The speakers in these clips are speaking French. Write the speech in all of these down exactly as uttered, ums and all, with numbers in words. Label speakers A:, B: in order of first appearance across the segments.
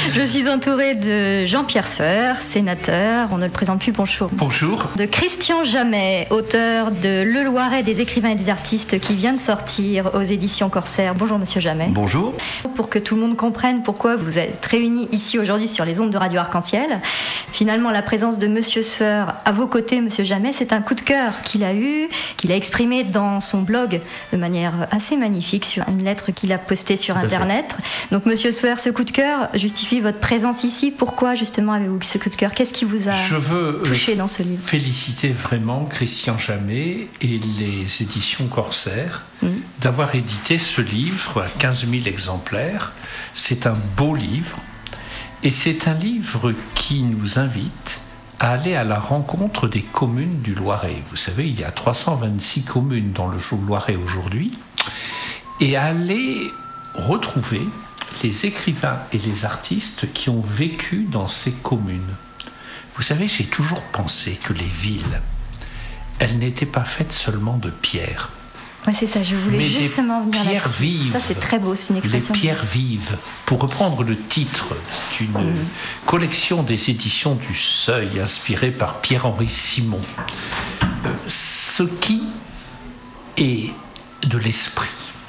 A: Je suis entourée de Jean-Pierre Sueur, sénateur, on ne le présente plus, bonjour.
B: Bonjour.
A: De Christian Jamet, auteur de Le Loiret des écrivains et des artistes qui vient de sortir aux éditions Corsair. Bonjour Monsieur Jamet.
B: Bonjour.
A: Pour que tout le monde comprenne pourquoi vous êtes réunis ici aujourd'hui sur les ondes de Radio Arc-en-Ciel, finalement la présence de Monsieur Sueur à vos côtés, Monsieur Jamet, c'est un coup de cœur qu'il a eu, qu'il a exprimé dans son blog de manière assez magnifique sur une lettre qu'il a postée sur Internet. Donc Monsieur Sueur, ce coup de cœur justifie votre présence ici. Pourquoi justement avez-vous ce coup de cœur? Qu'est-ce qui vous a
B: Je veux
A: touché dans ce livre?
B: Féliciter vraiment Christian Jamet et les éditions Corsair mmh. d'avoir édité ce livre à quinze mille exemplaires. C'est un beau livre et c'est un livre qui nous invite à aller à la rencontre des communes du Loiret. Vous savez, il y a trois cent vingt-six communes dans le Loiret aujourd'hui, et à aller retrouver les écrivains et les artistes qui ont vécu dans ces communes. Vous savez, j'ai toujours pensé que les villes, elles n'étaient pas faites seulement de pierre.
A: Ouais, c'est ça, je voulais
B: mais
A: justement venir là-dessus.
B: Pierres vives.
A: Ça, c'est très beau, c'est une expression.
B: Les pierres vives. Pour reprendre le titre d'une mmh. collection des éditions du Seuil, inspirée par Pierre-Henri Simon, euh, ce qui est de l'esprit,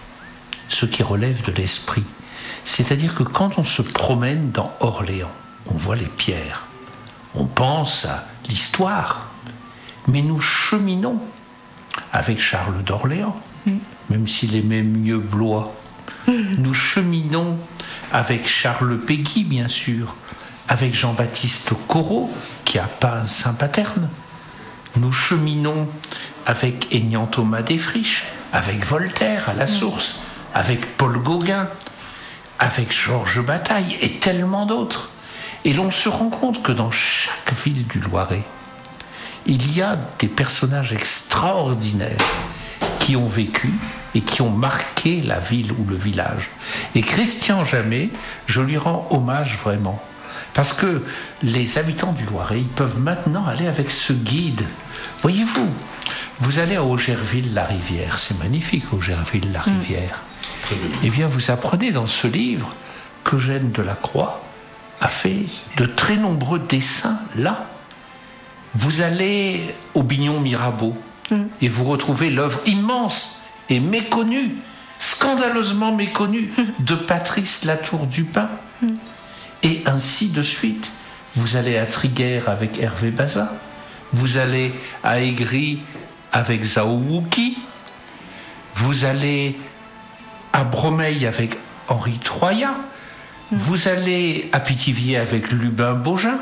B: ce qui relève de l'esprit, c'est-à-dire que quand on se promène dans Orléans, on voit les pierres, on pense à l'histoire, mais nous cheminons avec Charles d'Orléans, mmh. même s'il aimait mieux Blois. Mmh. Nous cheminons avec Charles Péguy, bien sûr, avec Jean-Baptiste Corot, qui a peint Saint-Paterne. Nous cheminons avec Aignan Thomas Desfriches, avec Voltaire à la source, mmh. avec Paul Gauguin, avec Georges Bataille et tellement d'autres. Et l'on se rend compte que dans chaque ville du Loiret, il y a des personnages extraordinaires qui ont vécu et qui ont marqué la ville ou le village. Et Christian Jamet, je lui rends hommage vraiment. Parce que les habitants du Loiret, ils peuvent maintenant aller avec ce guide. Voyez-vous, vous allez à Augerville-la-Rivière, c'est magnifique Augerville-la-Rivière. Mmh. Eh bien, vous apprenez dans ce livre qu'Eugène Delacroix a fait de très nombreux dessins là. Vous allez au Bignon-Mirabeau mmh. et vous retrouvez l'œuvre immense et méconnue, scandaleusement méconnue, de Patrice Latour-du-Pin. Mmh. Et ainsi de suite. Vous allez à Triguères avec Hervé Bazin, vous allez à Aigris avec Zhao Wuki, vous allez à Bromeil avec Henri Troyat, mmh. vous allez à Pithiviers avec Lubin Baugin,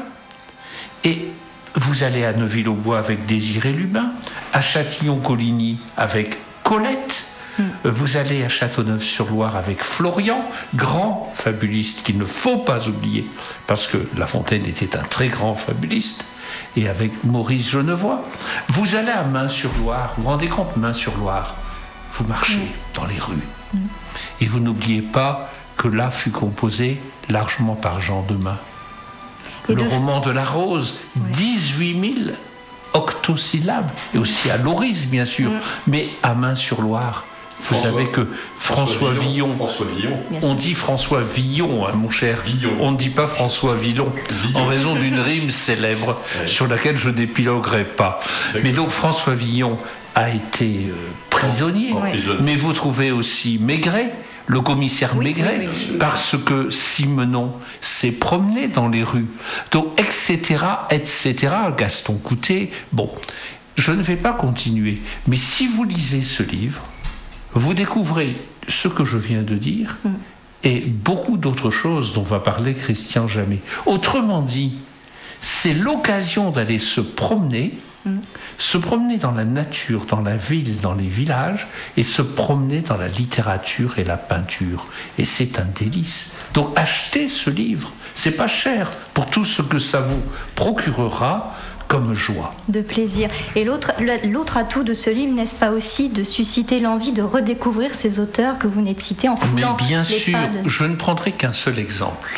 B: et vous allez à Neuville-aux-Bois avec Désiré Lubin, à Châtillon-Coligny avec Colette, mm. vous allez à Châteauneuf-sur-Loire avec Florian, grand fabuliste qu'il ne faut pas oublier, parce que La Fontaine était un très grand fabuliste, et avec Maurice Genevoix. Vous allez à Main-sur-Loire, vous vous rendez compte, Main-sur-Loire, vous marchez mm. dans les rues, mm. et vous n'oubliez pas que là fut composé largement par Jean Demain. Et le de... roman de la Rose, ouais. dix-huit mille octosyllabes, et aussi à Lauris, bien sûr, mmh. mais à Main-sur-Loire. Vous François, savez que François, François Villon, Villon, François Villon. on dit François Villon, hein, mon cher, Villon. On ne dit pas François Villon, Villon. En raison d'une rime célèbre ouais. sur laquelle je n'épiloguerai pas. D'accord. Mais donc François Villon a été euh, prisonnier, ouais. mais vous trouvez aussi Maigret, le commissaire oui, Maigret, oui, oui. parce que Simenon s'est promené dans les rues. Donc, et cetera, et cetera. Gaston Coutet. Bon, je ne vais pas continuer. Mais si vous lisez ce livre, vous découvrez ce que je viens de dire mm. et beaucoup d'autres choses dont va parler Christian Jamet. Autrement dit, c'est l'occasion d'aller se promener Mmh. se promener dans la nature, dans la ville, dans les villages, et se promener dans la littérature et la peinture. Et c'est un délice. Donc achetez ce livre, c'est pas cher pour tout ce que ça vous procurera comme joie.
A: De plaisir. Et l'autre, l'autre atout de ce livre, n'est-ce pas aussi de susciter l'envie de redécouvrir ces auteurs que vous venez de citer en foulant
B: Mais bien
A: les
B: sûr,
A: pas de...
B: je ne prendrai qu'un seul exemple.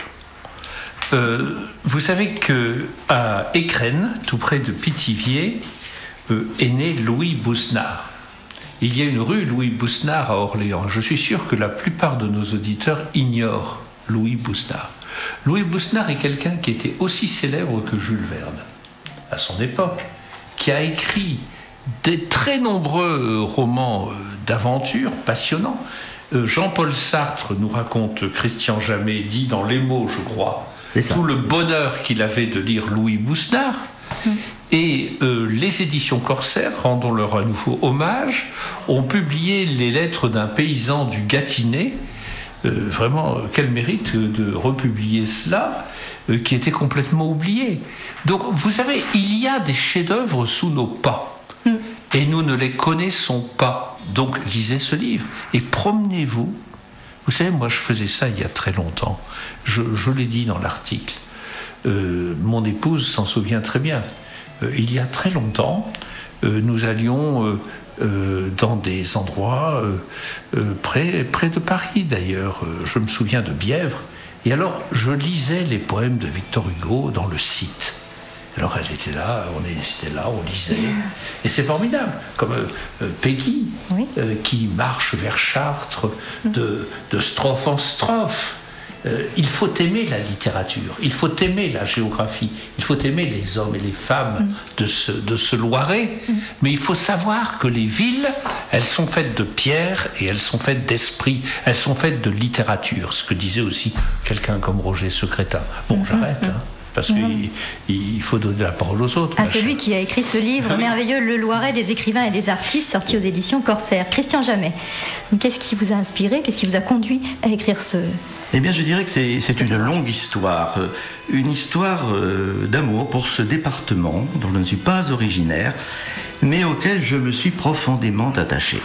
B: Euh, vous savez qu'à Écrennes, tout près de Pithiviers, euh, est né Louis Bousnard. Il y a une rue Louis Bousnard à Orléans. Je suis sûr que la plupart de nos auditeurs ignorent Louis Bousnard. Louis Bousnard est quelqu'un qui était aussi célèbre que Jules Verne, à son époque, qui a écrit des très nombreux romans d'aventure passionnants. Jean-Paul Sartre nous raconte, Christian Jamet dit dans Les mots, je crois, tout le bonheur qu'il avait de lire Louis Bousnard. Mmh. Et euh, les éditions Corsair, rendons-leur à nouveau hommage, ont publié les lettres d'un paysan du Gâtinais. Euh, vraiment, quel mérite de republier cela, euh, qui était complètement oublié. Donc, vous savez, il y a des chefs-d'œuvre sous nos pas, mmh. et nous ne les connaissons pas. Donc, lisez ce livre et promenez-vous. Vous savez, moi, je faisais ça il y a très longtemps. Je, je l'ai dit dans l'article. Euh, mon épouse s'en souvient très bien. Euh, il y a très longtemps, euh, nous allions euh, euh, dans des endroits euh, euh, près, près de Paris d'ailleurs. Euh, je me souviens de Bièvre. Et alors, je lisais les poèmes de Victor Hugo dans le Cite. Alors elle était là, on était là, on lisait. Et c'est formidable. Comme euh, euh, Peggy, oui. euh, qui marche vers Chartres de, de strophe en strophe. Euh, il faut aimer la littérature, il faut aimer la géographie, il faut aimer les hommes et les femmes mm. de, ce, de ce Loiret, mm. mais il faut savoir que les villes, elles sont faites de pierre et elles sont faites d'esprit, elles sont faites de littérature, ce que disait aussi quelqu'un comme Roger Secrétin. Bon, mm. j'arrête, hein, parce mm. qu'il il faut donner la parole aux autres.
A: À celui qui a écrit ce livre ah, oui. merveilleux, Le Loiret des écrivains et des artistes, sorti aux éditions Corsair. Christian Jamet, qu'est-ce qui vous a inspiré, qu'est-ce qui vous a conduit à écrire ce...
C: Eh bien, je dirais que c'est, c'est une longue histoire, une histoire euh, d'amour pour ce département dont je ne suis pas originaire, mais auquel je me suis profondément attaché.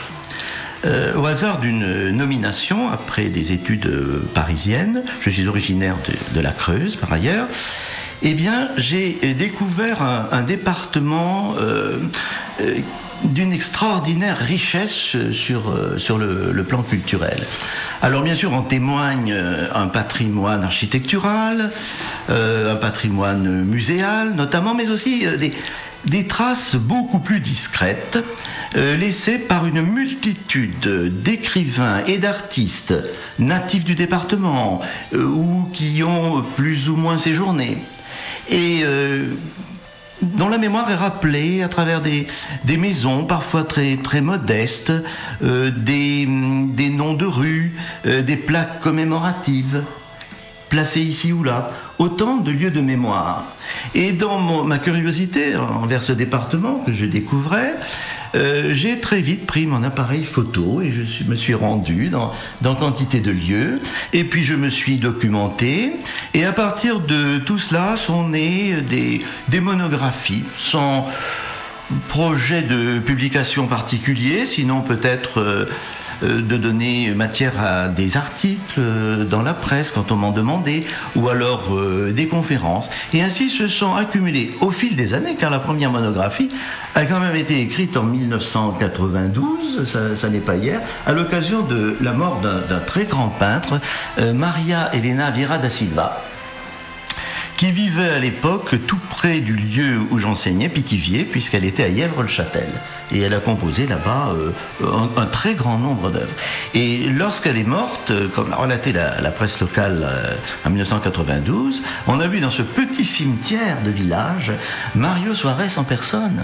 C: Euh, au hasard d'une nomination, après des études euh, parisiennes, je suis originaire de, de la Creuse par ailleurs, eh bien, j'ai découvert un, un département euh, euh, d'une extraordinaire richesse sur, sur le, le plan culturel. Alors bien sûr, en témoigne un patrimoine architectural, euh, un patrimoine muséal notamment, mais aussi euh, des, des traces beaucoup plus discrètes, euh, laissées par une multitude d'écrivains et d'artistes natifs du département, euh, ou qui ont plus ou moins séjourné. Et... Euh, dont la mémoire est rappelée à travers des, des maisons parfois très, très modestes, euh, des, des noms de rues, euh, des plaques commémoratives placées ici ou là, autant de lieux de mémoire. Et dans mon, ma curiosité envers ce département que je découvrais, euh, j'ai très vite pris mon appareil photo et je suis, me suis rendu dans, dans quantité de lieux, et puis je me suis documenté, et à partir de tout cela sont nées des, des monographies, sans projet de publication particulier, sinon peut-être euh, de donner matière à des articles dans la presse quand on m'en demandait, ou alors euh, des conférences. Et ainsi se sont accumulés au fil des années, car la première monographie a quand même été écrite en mille neuf cent quatre-vingt-douze, ça, ça n'est pas hier, à l'occasion de la mort d'un, d'un très grand peintre, euh, Maria Helena Vieira da Silva, qui vivait à l'époque tout près du lieu où j'enseignais, Pithiviers, puisqu'elle était à Yèvres-le-Châtel. Et elle a composé là-bas euh, un, un très grand nombre d'œuvres. Et lorsqu'elle est morte, comme l'a relaté la, la presse locale euh, en mille neuf cent quatre-vingt-douze, on a vu dans ce petit cimetière de village Mario Suarez en personne.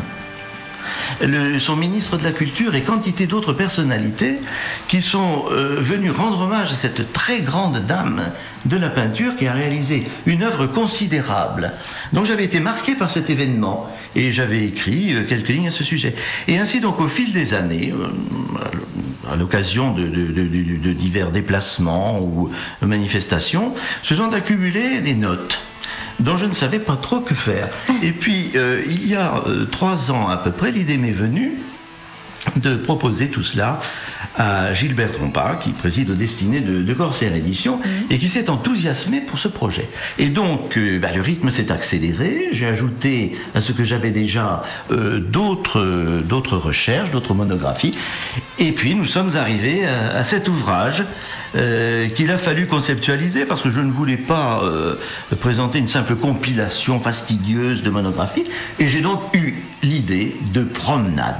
C: Le, son ministre de la Culture et quantité d'autres personnalités qui sont euh, venus rendre hommage à cette très grande dame de la peinture qui a réalisé une œuvre considérable. Donc j'avais été marqué par cet événement et j'avais écrit euh, quelques lignes à ce sujet. Et ainsi donc au fil des années, euh, à l'occasion de, de, de, de, de divers déplacements ou manifestations, se sont accumulées des notes dont je ne savais pas trop que faire. Et puis, euh, il y a euh, trois ans à peu près, l'idée m'est venue de proposer tout cela à Gilbert Trompa, qui préside aux destinées de, de Corsair Éditions, mmh. et qui s'est enthousiasmé pour ce projet. Et donc, euh, bah, le rythme s'est accéléré, j'ai ajouté à ce que j'avais déjà euh, d'autres, euh, d'autres recherches, d'autres monographies, et puis nous sommes arrivés à, à cet ouvrage euh, qu'il a fallu conceptualiser, parce que je ne voulais pas euh, présenter une simple compilation fastidieuse de monographies, et j'ai donc eu l'idée de promenade.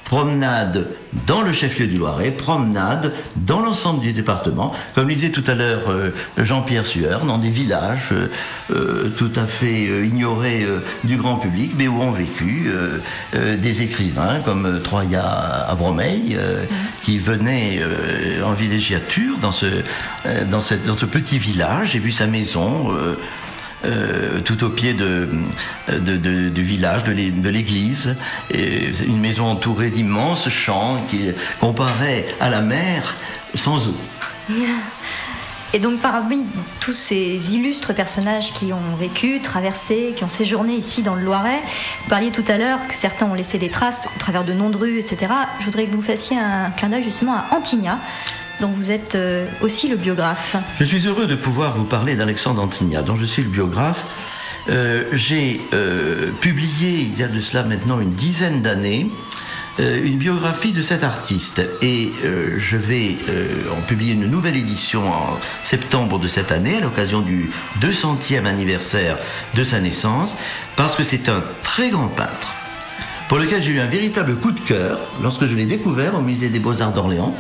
C: promenade dans le chef-lieu du Loiret, promenade dans l'ensemble du département, comme le disait tout à l'heure euh, Jean-Pierre Sueur, dans des villages euh, euh, tout à fait euh, ignorés euh, du grand public, mais où ont vécu euh, euh, des écrivains comme euh, Troya à Bromeil, euh, mmh. qui venaient euh, en villégiature dans ce, euh, dans, cette, dans ce petit village. J'ai vu sa maison euh, Euh, tout au pied de, de, de, du village, de l'église, et une maison entourée d'immenses champs qui comparaient à la mer sans eau.
A: Et donc parmi tous ces illustres personnages qui ont vécu, traversé, qui ont séjourné ici dans le Loiret, vous parliez tout à l'heure que certains ont laissé des traces au travers de noms de rues, et cetera. Je voudrais que vous fassiez un clin d'œil justement à Antigna, dont vous êtes euh, aussi le biographe.
C: Je suis heureux de pouvoir vous parler d'Alexandre Antigna, dont je suis le biographe. Euh, j'ai euh, publié, il y a de cela maintenant une dizaine d'années, euh, une biographie de cet artiste. Et euh, je vais euh, en publier une nouvelle édition en septembre de cette année, à l'occasion du deux centième anniversaire de sa naissance, parce que c'est un très grand peintre, pour lequel j'ai eu un véritable coup de cœur lorsque je l'ai découvert au Musée des Beaux-Arts d'Orléans,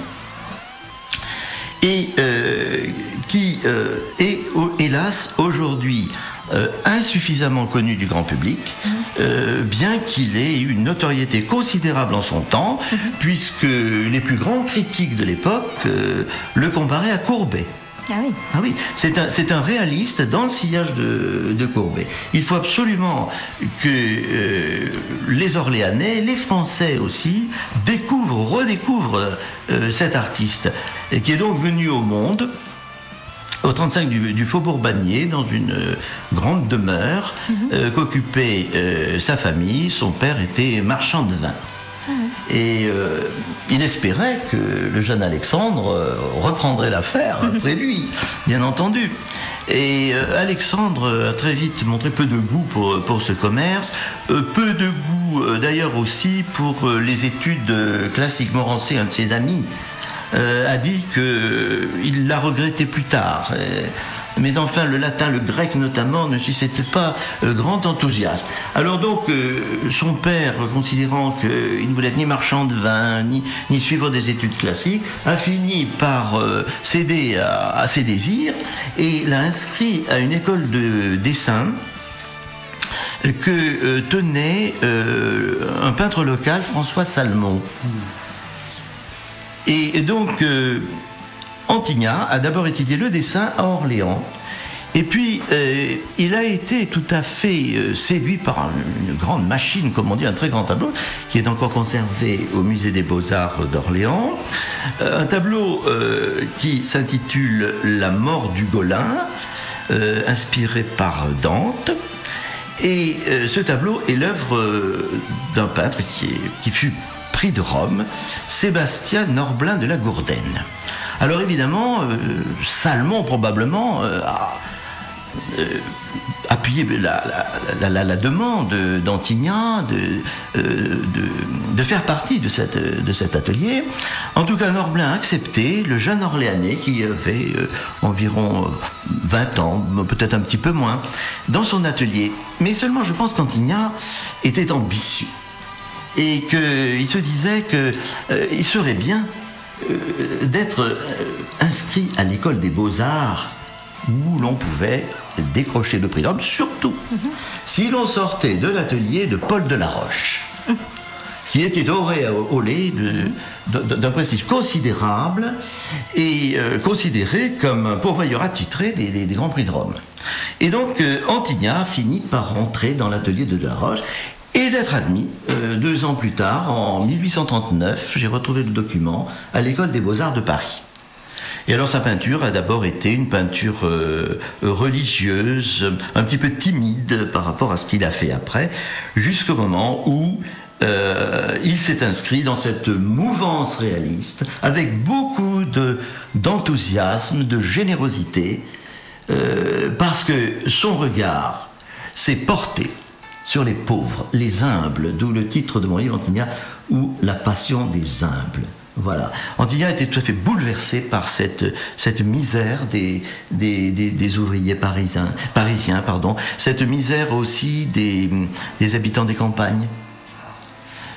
C: et euh, qui euh, est, hélas, aujourd'hui euh, insuffisamment connu du grand public, mmh. euh, bien qu'il ait eu une notoriété considérable en son temps, mmh. puisque les plus grands critiques de l'époque euh, le comparaient à Courbet.
A: Ah oui,
C: ah oui. C'est un, c'est un réaliste dans le sillage de, de Courbet. Il faut absolument que euh, les Orléanais, les Français aussi, découvrent, redécouvrent euh, cet artiste, et qui est donc venu au monde au trente-cinq du, du Faubourg Bagné, dans une euh, grande demeure mm-hmm. euh, qu'occupait euh, sa famille. Son père était marchand de vin. Et euh, il espérait que le jeune Alexandre euh, reprendrait l'affaire après lui, bien entendu. Et euh, Alexandre a très vite montré peu de goût pour, pour ce commerce, euh, peu de goût euh, d'ailleurs aussi pour euh, les études euh, classiques. Morancé, un de ses amis, euh, a dit qu'il l'a regretté plus tard. Et, mais enfin, le latin, le grec notamment, ne suscitait pas euh, grand enthousiasme. Alors donc, euh, son père, considérant qu'il ne voulait être ni marchand de vin, ni, ni suivre des études classiques, a fini par euh, céder à, à ses désirs et l'a inscrit à une école de dessin que euh, tenait euh, un peintre local, François Salmon. Et, et donc... Euh, Antigna a d'abord étudié le dessin à Orléans, et puis euh, il a été tout à fait euh, séduit par une, une grande machine, comme on dit, un très grand tableau, qui est encore conservé au Musée des Beaux-Arts d'Orléans, euh, un tableau euh, qui s'intitule « La mort du Gaulin euh, », inspiré par Dante. Et euh, ce tableau est l'œuvre euh, d'un peintre qui, est, qui fut prix de Rome, Sébastien Norblin de la Gourdaine. Alors évidemment, euh, Salmon probablement euh, a euh, appuyé la, la, la, la demande d'Antigna de, euh, de, de faire partie de, cette, de cet atelier. En tout cas, Norblin a accepté, le jeune Orléanais qui avait euh, environ vingt ans, peut-être un petit peu moins, dans son atelier. Mais seulement, je pense qu'Antigna était ambitieux et qu'il se disait qu'il euh, serait bien Euh, d'être euh, inscrit à l'école des Beaux-Arts où l'on pouvait décrocher le prix d'Orbe, surtout mm-hmm. si l'on sortait de l'atelier de Paul Delaroche, mm. qui était doré au lait d'un prestige considérable et euh, considéré comme un pourvoyeur attitré des, des, des Grands Prix de Rome. Et donc euh, Antigna finit par rentrer dans l'atelier de Delaroche et d'être admis euh, deux ans plus tard, en mille huit cent trente-neuf, j'ai retrouvé le document, à l'école des Beaux-Arts de Paris. Et alors sa peinture a d'abord été une peinture euh, religieuse, un petit peu timide par rapport à ce qu'il a fait après, jusqu'au moment où euh, il s'est inscrit dans cette mouvance réaliste, avec beaucoup de, d'enthousiasme, de générosité, euh, parce que son regard s'est porté sur les pauvres, les humbles, d'où le titre de mon livre Antigna, ou la passion des humbles. Voilà. Antigna était tout à fait bouleversé par cette, cette misère des, des, des, des ouvriers parisiens, parisiens pardon, cette misère aussi des, des habitants des campagnes.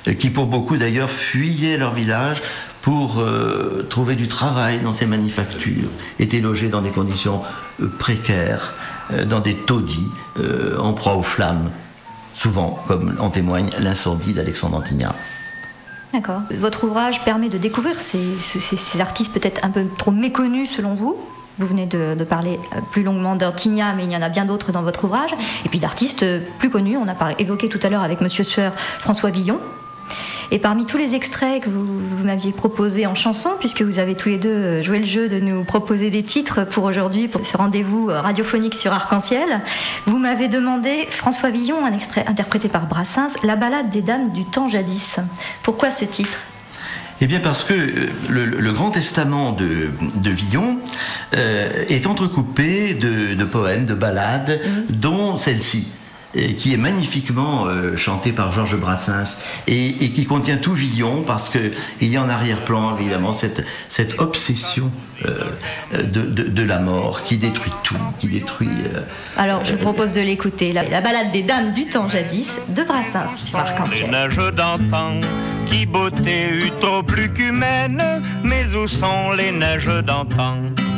C: qui pour beaucoup d'ailleurs fuyaient leur village pour euh, trouver du travail dans ces manufactures, étaient logés dans des conditions euh, précaires, euh, dans des taudis, euh, en proie aux flammes, souvent, comme en témoigne l'incendie d'Alexandre Antignat.
A: D'accord. Votre ouvrage permet de découvrir ces, ces, ces artistes peut-être un peu trop méconnus selon vous. Vous venez de, de parler plus longuement d'Antignat, mais il y en a bien d'autres dans votre ouvrage. Et puis d'artistes plus connus, on a parlé, évoqué tout à l'heure avec Monsieur Sueur, François Villon. Et parmi tous les extraits que vous, vous m'aviez proposés en chanson, puisque vous avez tous les deux joué le jeu de nous proposer des titres pour aujourd'hui, pour ce rendez-vous radiophonique sur Arc-en-Ciel, vous m'avez demandé, François Villon, un extrait interprété par Brassens, La balade des dames du temps jadis. Pourquoi ce titre ?
C: Eh bien parce que le, le Grand Testament de, de Villon euh, est entrecoupé de, de poèmes, de ballades, mmh. dont celle-ci, qui est magnifiquement euh, chantée par Georges Brassens et, et qui contient tout Villon, parce qu'il y a en arrière-plan évidemment cette, cette obsession euh, de, de, de la mort qui détruit tout, qui détruit... Euh,
A: Alors je vous propose de l'écouter, la, la balade des dames du temps jadis de Brassens sur Arc-en-Ciel.
D: Les neiges d'antan, qui beauté eut trop plus qu'humaine, mais où sont les neiges d'antan?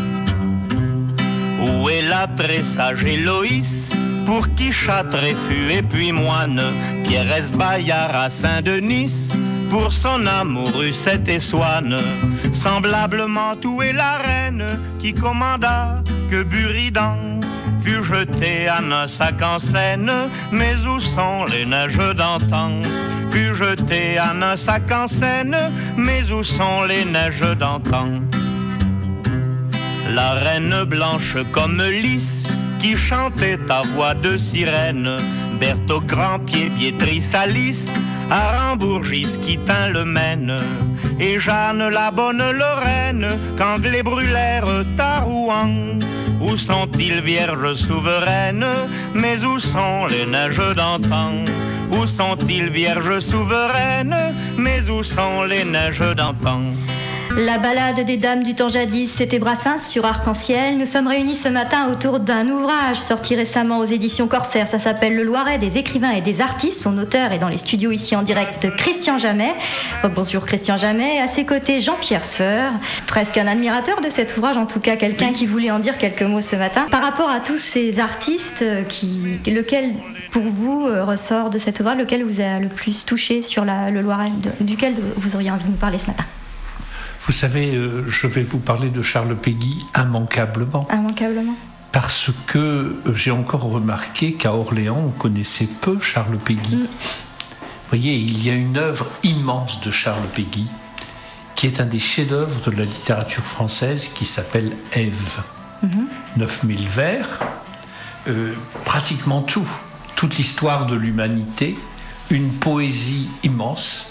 D: Où est la très sage Héloïse, pour qui Châtelet fut et puis moine, Pierresse Bayard à Saint-Denis, pour son amour Russette et Swann. Semblablement où est la reine, qui commanda que Buridan fut jeté à un sac en Seine, mais où sont les neiges d'antan? Fut jeté à un sac en Seine, mais où sont les neiges d'antan? La reine blanche comme lys, qui chantait à voix de sirène, Berthe au grand pied, Piétrice Alice, à Rambourgis qui tint le Maine, et Jeanne la bonne Lorraine, quand les brûlèrent à Rouen. Où sont-ils, vierges souveraines? Mais où sont les neiges d'antan? Où sont-ils, vierges souveraines? Mais où sont les neiges d'antan?
A: La balade des dames du temps jadis, c'était Brassens sur Arc-en-Ciel. Nous sommes réunis ce matin autour d'un ouvrage sorti récemment aux éditions Corsair. Ça s'appelle Le Loiret des écrivains et des artistes. Son auteur est dans les studios ici en direct, Christian Jamet. Bonjour Christian Jamet. À ses côtés, Jean-Pierre Sueur, presque un admirateur de cet ouvrage, en tout cas quelqu'un qui voulait en dire quelques mots ce matin. Par rapport à tous ces artistes, qui, lequel pour vous ressort de cet ouvrage, lequel vous a le plus touché sur la, le Loiret, de, duquel vous auriez envie de nous parler ce matin?
B: Vous savez, euh, je vais vous parler de Charles Péguy immanquablement.
A: Immanquablement.
B: Parce que j'ai encore remarqué qu'à Orléans, on connaissait peu Charles Péguy. Mm. Vous voyez, il y a une œuvre immense de Charles Péguy, qui est un des chefs-d'œuvre de la littérature française, qui s'appelle Ève. Mm-hmm. neuf mille vers, euh, pratiquement tout, toute l'histoire de l'humanité, une poésie immense.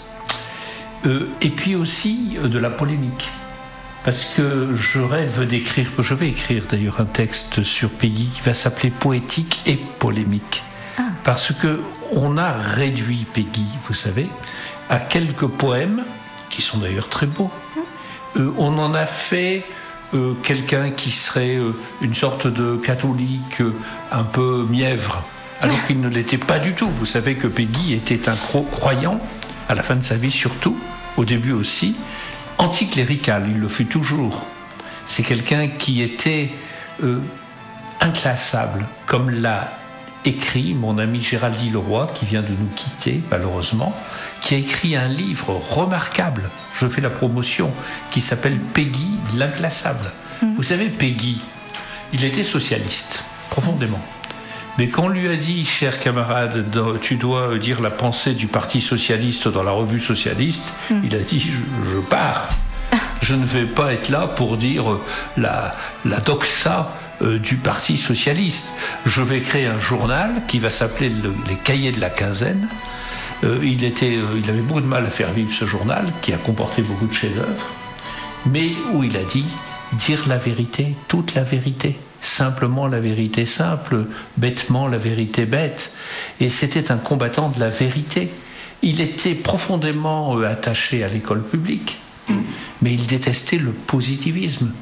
B: Euh, et puis aussi euh, de la polémique, parce que je rêve d'écrire, je vais écrire d'ailleurs un texte sur Péguy qui va s'appeler Poétique et polémique, ah. parce que on a réduit Péguy, vous savez, à quelques poèmes qui sont d'ailleurs très beaux. Euh, on en a fait euh, quelqu'un qui serait euh, une sorte de catholique euh, un peu mièvre, alors qu'il ne l'était pas du tout. Vous savez que Péguy était un croyant, à la fin de sa vie surtout, au début aussi, anticlérical, il le fut toujours. C'est quelqu'un qui était euh, inclassable, comme l'a écrit mon ami Géraldi Leroy, qui vient de nous quitter malheureusement, qui a écrit un livre remarquable, je fais la promotion, qui s'appelle Péguy, l'inclassable. Mmh. Vous savez, Péguy, il était socialiste, profondément. Mais quand on lui a dit, cher camarade, tu dois dire la pensée du Parti socialiste dans la revue socialiste, mmh. il a dit, je, je pars. Je ne vais pas être là pour dire la, la doxa euh, du Parti socialiste. Je vais créer un journal qui va s'appeler le, les Cahiers de la Quinzaine. Euh, il, était, euh, il avait beaucoup de mal à faire vivre ce journal, qui a comporté beaucoup de chefs-d'œuvre, mais où il a dit, dire la vérité, toute la vérité. Simplement la vérité simple, bêtement la vérité bête. Et c'était un combattant de la vérité. Il était profondément attaché à l'école publique, mmh. mais il détestait le positivisme.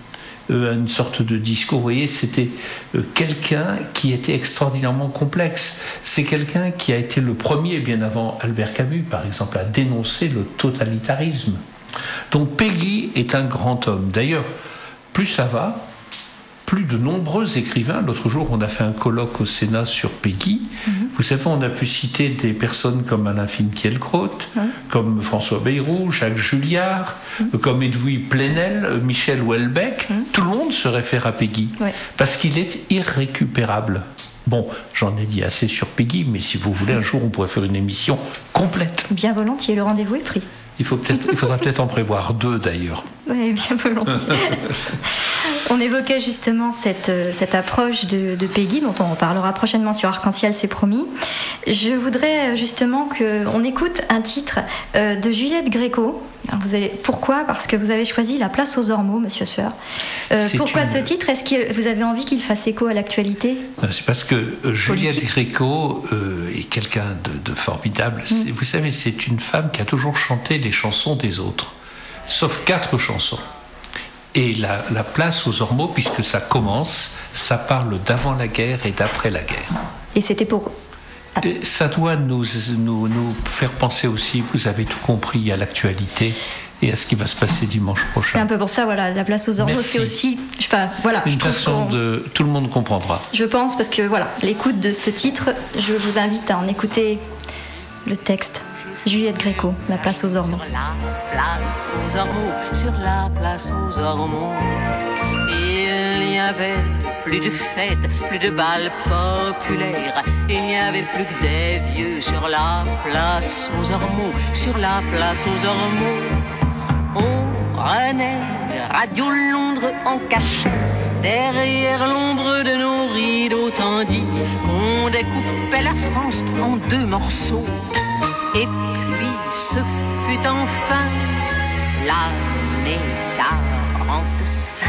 B: euh, une sorte de discours. Vous voyez, c'était euh, quelqu'un qui était extraordinairement complexe. C'est quelqu'un qui a été le premier, bien avant Albert Camus, par exemple, à dénoncer le totalitarisme. Donc Péguy est un grand homme. D'ailleurs, plus ça va, plus de nombreux écrivains. L'autre jour, on a fait un colloque au Sénat sur Péguy. Mm-hmm. Vous savez, on a pu citer des personnes comme Alain Finkielkraut, mm-hmm. comme François Bayrou, Jacques Julliard, mm-hmm. comme Edoui Plenel, Michel Houellebecq. Mm-hmm. Tout le monde se réfère à Péguy, ouais. parce qu'il est irrécupérable. Bon, j'en ai dit assez sur Péguy, mais si vous voulez, un jour, on pourrait faire une émission complète.
A: Bien volontiers, le rendez-vous est pris.
B: Il, faut peut-être, il faudra peut-être en prévoir deux, d'ailleurs.
A: Oui, bien volontiers. On évoquait justement cette, cette approche de, de Péguy, dont on parlera prochainement sur Arc-en-Ciel, c'est promis. Je voudrais justement qu'on écoute un titre de Juliette Gréco. Vous allez, pourquoi ? Parce que vous avez choisi La place aux Ormeaux, Monsieur Sueur. Euh, pourquoi une... ce titre ? Est-ce que vous avez envie qu'il fasse écho à l'actualité ?
B: C'est parce que euh, Juliette Gréco euh, est quelqu'un de, de formidable. Mm. Vous savez, c'est une femme qui a toujours chanté les chansons des autres, sauf quatre chansons. Et la, la place aux Ormeaux, puisque ça commence, ça parle d'avant la guerre et d'après la guerre.
A: Et c'était pour...
B: Et ça doit nous, nous, nous faire penser aussi, vous avez tout compris, à l'actualité et à ce qui va se passer dimanche prochain.
A: C'est un peu pour ça, voilà, la place aux Ormeaux, c'est aussi... Enfin, voilà,
B: une
A: je
B: façon de... Tout le monde comprendra.
A: Je pense, parce que voilà, l'écoute de ce titre, je vous invite à en écouter le texte. Juliette Gréco, La place aux Ormeaux.
E: Sur la place aux Ormeaux, sur la place aux Ormeaux, il n'y avait plus de fêtes, plus de balles populaires. Il n'y avait plus que des vieux sur la place aux Ormeaux, sur la place aux Ormeaux. On prenait Radio Londres en cachette, derrière l'ombre de nos rideaux, tandis qu'on découpait la France en deux morceaux. Et puis ce fut enfin l'année quarante-cinq.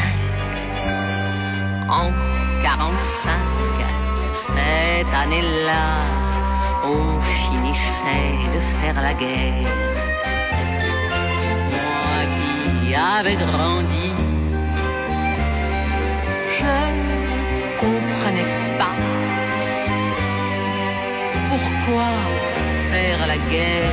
E: En quarante-cinq, cette année-là, on finissait de faire la guerre. Moi qui avais grandi, je ne comprenais pas pourquoi faire la guerre.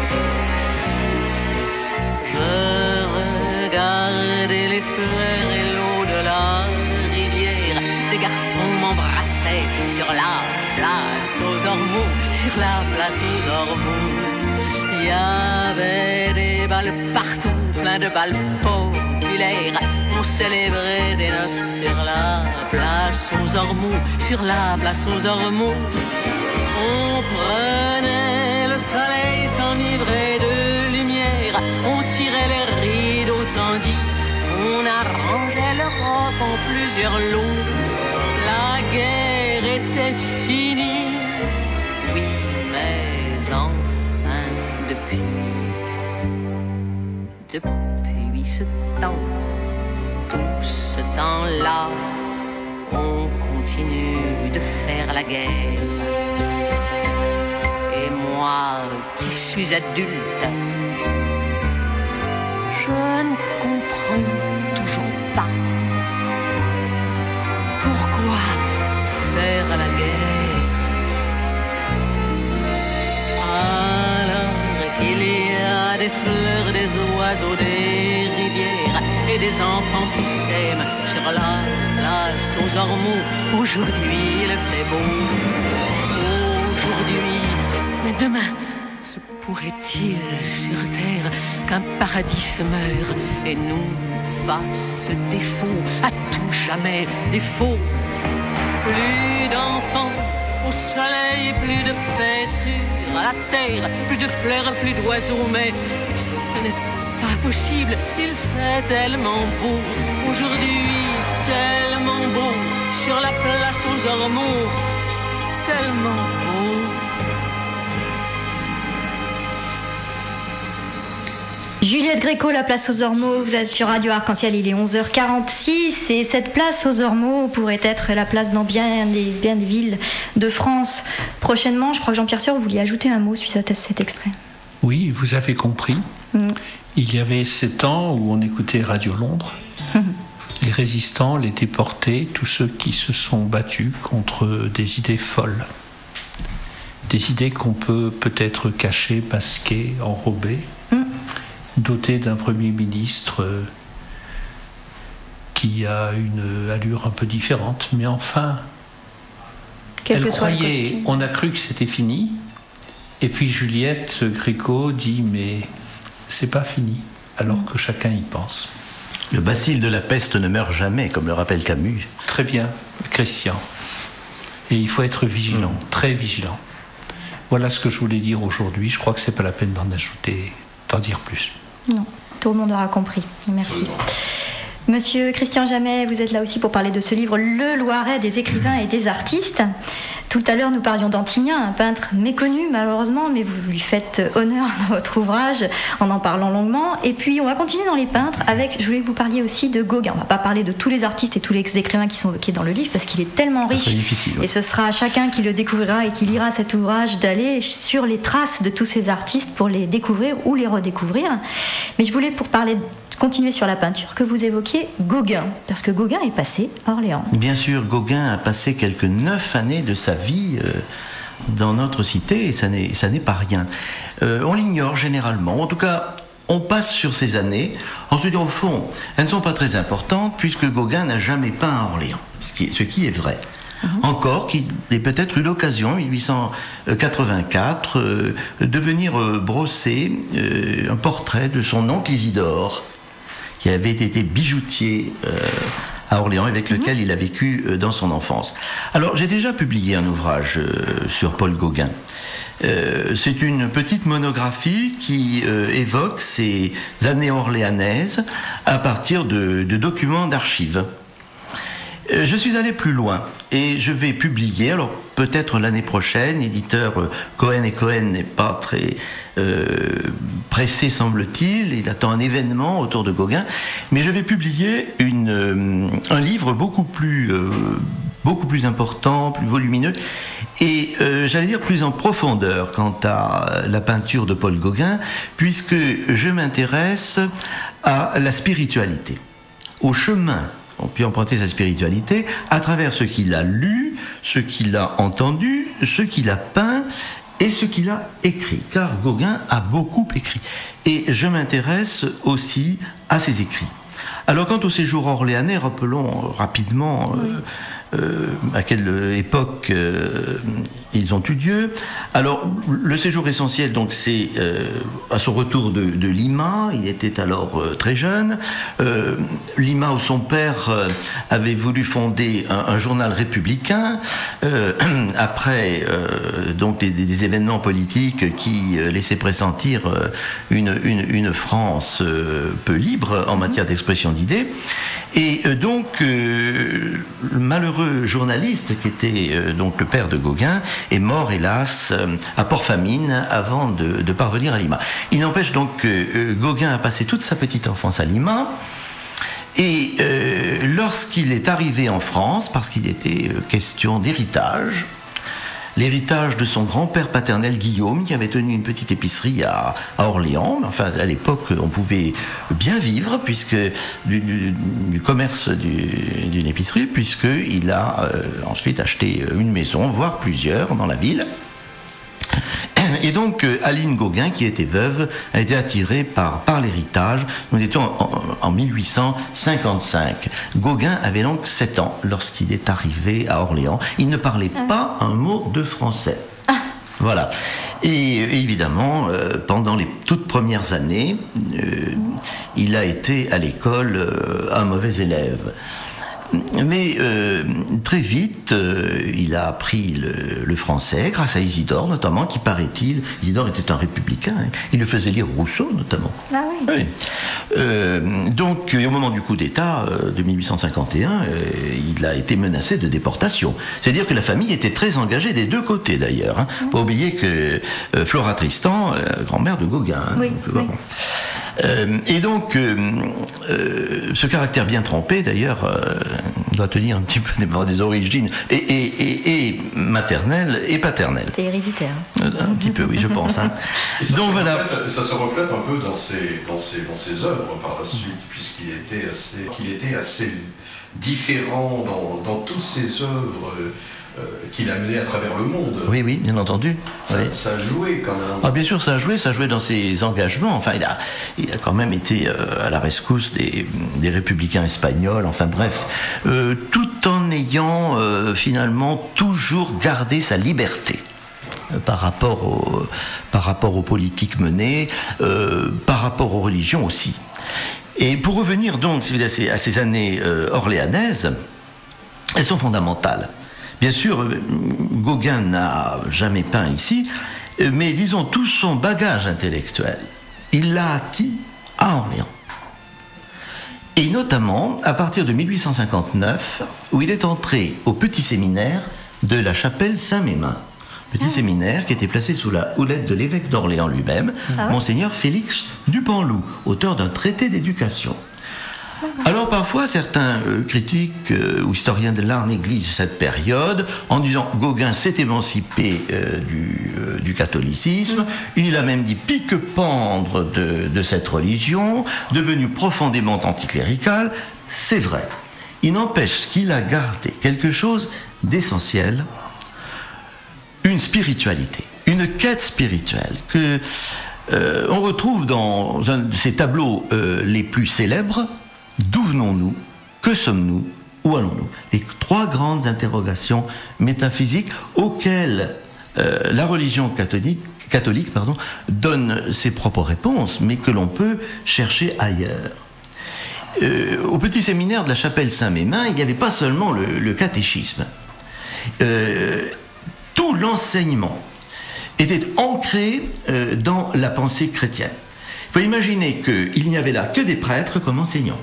E: Je regardais les fleurs et l'eau de la rivière. Des garçons m'embrassaient sur la place aux Ormeaux, sur la place aux Ormeaux. Il y avait des balles partout, plein de balles populaires. On célébrait des noces sur la place aux Ormeaux, sur la place aux Ormeaux. On prenait le soleil, s'enivrait de lumière. On tirait les rideaux tandis on arrangeait l'Europe en plusieurs lots. La guerre était finie, oui, mais enfin depuis, depuis ce temps, tout ce temps-là, on continue de faire la guerre. Et moi qui suis adulte, je ne comprends toujours pas pourquoi faire la guerre alors qu'il y a des fleurs, des oiseaux, des rivières et des enfants qui s'aiment sur la place aux Ormeaux. Aujourd'hui il fait beau, aujourd'hui, mais demain se pourrait-il sur terre qu'un paradis se meure et nous fasse défaut, à tout jamais défaut? Plus d'enfants au soleil, plus de paix sur la terre, plus de fleurs, plus d'oiseaux, mais ce n'est pas possible, il fait tellement beau, aujourd'hui tellement beau, sur la place aux Ormeaux, tellement beau.
A: Juliette Gréco, La place aux Ormeaux, vous êtes sur Radio Arc-en-Ciel, il est onze heures quarante-six et cette place aux Ormeaux pourrait être la place dans bien des, bien des villes de France. Prochainement, je crois que Jean-Pierre Sueur, vous vouliez ajouter un mot suite à cet extrait.
B: Oui, vous avez compris. Mmh. Il y avait sept ans où on écoutait Radio Londres. Mmh. Et les résistants, les déportés, tous ceux qui se sont battus contre des idées folles. Des idées qu'on peut peut-être cacher, masquer, enrober, mmh. doter d'un Premier ministre qui a une allure un peu différente, mais enfin,
A: Quel
B: elle
A: que soit
B: croyait, on a cru que c'était fini, et puis Juliette Gréco dit, mais c'est pas fini, alors mmh. que chacun y pense.
C: Le bacille de la peste ne meurt jamais, comme le rappelle Camus.
B: Très bien, Christian. Et il faut être vigilant, mmh. très vigilant. Voilà ce que je voulais dire aujourd'hui. Je crois que c'est pas la peine d'en ajouter, d'en dire plus.
A: Non, tout le monde l'aura compris. Merci. Monsieur Christian Jamet, vous êtes là aussi pour parler de ce livre, Le Loiret des écrivains et des artistes. Tout à l'heure, nous parlions d'Antignin, un peintre méconnu malheureusement, mais vous lui faites honneur dans votre ouvrage en en parlant longuement. Et puis, on va continuer dans les peintres avec, je voulais que vous parliez aussi de Gauguin. On ne va pas parler de tous les artistes et tous les écrivains qui sont évoqués dans le livre parce qu'il est tellement riche.
C: C'est difficile, ouais.
A: Et ce sera à chacun qui le découvrira et qui lira cet ouvrage d'aller sur les traces de tous ces artistes pour les découvrir ou les redécouvrir. Mais je voulais, pour parler, continuer sur la peinture, que vous évoquiez Gauguin, parce que Gauguin est passé à Orléans.
C: Bien sûr, Gauguin a passé quelques neuf années de sa vie euh, dans notre cité, et ça n'est, ça n'est pas rien. Euh, on l'ignore généralement, en tout cas, on passe sur ces années, en se disant au fond, elles ne sont pas très importantes, puisque Gauguin n'a jamais peint à Orléans, ce qui est, ce qui est vrai. Mmh. Encore qu'il ait peut-être eu l'occasion, en mille huit cent quatre-vingt-quatre, euh, de venir euh, brosser euh, un portrait de son oncle Isidore, qui avait été bijoutier euh, à Orléans, avec mmh. lequel il a vécu euh, dans son enfance. Alors, j'ai déjà publié un ouvrage euh, sur Paul Gauguin. Euh, c'est une petite monographie qui euh, évoque ses années orléanaises à partir de, de documents d'archives. Euh, je suis allé plus loin et je vais publier, alors peut-être l'année prochaine, éditeur euh, Cohen et Cohen n'est pas très euh, pressé semble-t-il, il attend un événement autour de Gauguin, mais je vais publier une, euh, un livre beaucoup plus, euh, beaucoup plus important, plus volumineux, et euh, j'allais dire plus en profondeur quant à la peinture de Paul Gauguin, puisque je m'intéresse à la spiritualité, au chemin. On peut emprunter sa spiritualité à travers ce qu'il a lu, ce qu'il a entendu, ce qu'il a peint et ce qu'il a écrit. Car Gauguin a beaucoup écrit. Et je m'intéresse aussi à ses écrits. Alors, quant au séjour orléanais, rappelons rapidement euh, euh, à quelle époque euh, ils ont eu lieu. Alors, le séjour essentiel, donc, c'est euh, à son retour de, de Lima. Il était alors euh, très jeune. Euh, Lima, où son père euh, avait voulu fonder un, un journal républicain, euh, après euh, donc des, des événements politiques qui euh, laissaient pressentir euh, une, une, une France euh, peu libre en matière d'expression d'idées. Et euh, donc, euh, le malheureux journaliste, qui était euh, donc le père de Gauguin, est mort, hélas, euh, à Port-Famine avant de, de parvenir à Lima. Il n'empêche donc que euh, Gauguin a passé toute sa petite enfance à Lima. Et euh, lorsqu'il est arrivé en France, parce qu'il était euh, question d'héritage, l'héritage de son grand-père paternel Guillaume, qui avait tenu une petite épicerie à, à Orléans. Enfin, à l'époque, on pouvait bien vivre puisque du, du, du commerce du, d'une épicerie, puisqu'il a euh, ensuite acheté une maison, voire plusieurs, dans la ville. Et donc, euh, Aline Gauguin, qui était veuve, a été attirée par, par l'héritage. Nous étions en, en, en mille huit cent cinquante-cinq. Gauguin avait donc sept ans lorsqu'il est arrivé à Orléans. Il ne parlait ah. pas un mot de français. Ah. Voilà. Et, et évidemment, euh, pendant les toutes premières années, euh, il a été à l'école euh, un mauvais élève. Mais euh, très vite, euh, il a appris le, le français, grâce à Isidore notamment, qui paraît-il, Isidore était un républicain, hein, il le faisait lire Rousseau notamment.
A: Ah oui.
C: oui. Euh, donc, au moment du coup d'État euh, de mille huit cent cinquante et un, euh, il a été menacé de déportation. C'est-à-dire que la famille était très engagée des deux côtés d'ailleurs. Hein. Mmh. Pas oublier que euh, Flora Tristan, euh, grand-mère de Gauguin. Hein,
A: oui,
C: donc,
A: oui.
C: bon. Euh, et donc, euh, euh, ce caractère bien trempé, d'ailleurs, euh, doit tenir un petit peu des, des origines et, et, et, et maternelles et paternelles.
A: C'est héréditaire.
C: Euh, un petit peu, oui, je pense. Hein.
F: Ça,
C: Donc
F: se
C: voilà.
F: reflète, ça se reflète un peu dans ses, dans ses, dans ses œuvres par la suite, puisqu'il était assez, qu'il était assez différent dans, dans toutes ses œuvres euh, qu'il a menées à travers le monde.
C: Oui, oui, bien entendu.
F: Ça,
C: Oui.
F: ça a joué quand même.
C: Ah, bien sûr, ça a joué, ça a joué dans ses engagements. Enfin, il a, il a quand même été euh, à la rescousse des, des républicains espagnols. Enfin, bref, euh, tout en ayant euh, finalement toujours gardé sa liberté euh, par rapport au, par rapport aux politiques menées, euh, par rapport aux religions aussi. Et pour revenir donc à ces, à ces années euh, orléanaises, elles sont fondamentales. Bien sûr, Gauguin n'a jamais peint ici, mais disons tout son bagage intellectuel, il l'a acquis à Orléans. Et notamment à partir de mille huit cent cinquante-neuf, où il est entré au petit séminaire de la chapelle Saint-Mémin. Petit ah. séminaire qui était placé sous la houlette de l'évêque d'Orléans lui-même, ah. Monseigneur Félix Dupanloup, auteur d'un traité d'éducation. Alors parfois certains euh, critiques euh, ou historiens de l'art négligent cette période en disant Gauguin s'est émancipé euh, du, euh, du catholicisme, il a même dit pique-pendre de, de cette religion, devenu profondément anticlérical. C'est vrai. Il n'empêche qu'il a gardé quelque chose d'essentiel, une spiritualité, une quête spirituelle que euh, on retrouve dans un de ses tableaux euh, les plus célèbres. D'où venons-nous? Que sommes-nous? Où allons-nous? Les trois grandes interrogations métaphysiques auxquelles euh, la religion catholique, catholique pardon, donne ses propres réponses, mais que l'on peut chercher ailleurs. Euh, au petit séminaire de la chapelle Saint-Mémin, il n'y avait pas seulement le, le catéchisme. Euh, tout l'enseignement était ancré euh, dans la pensée chrétienne. Il faut imaginer qu'il n'y avait là que des prêtres comme enseignants.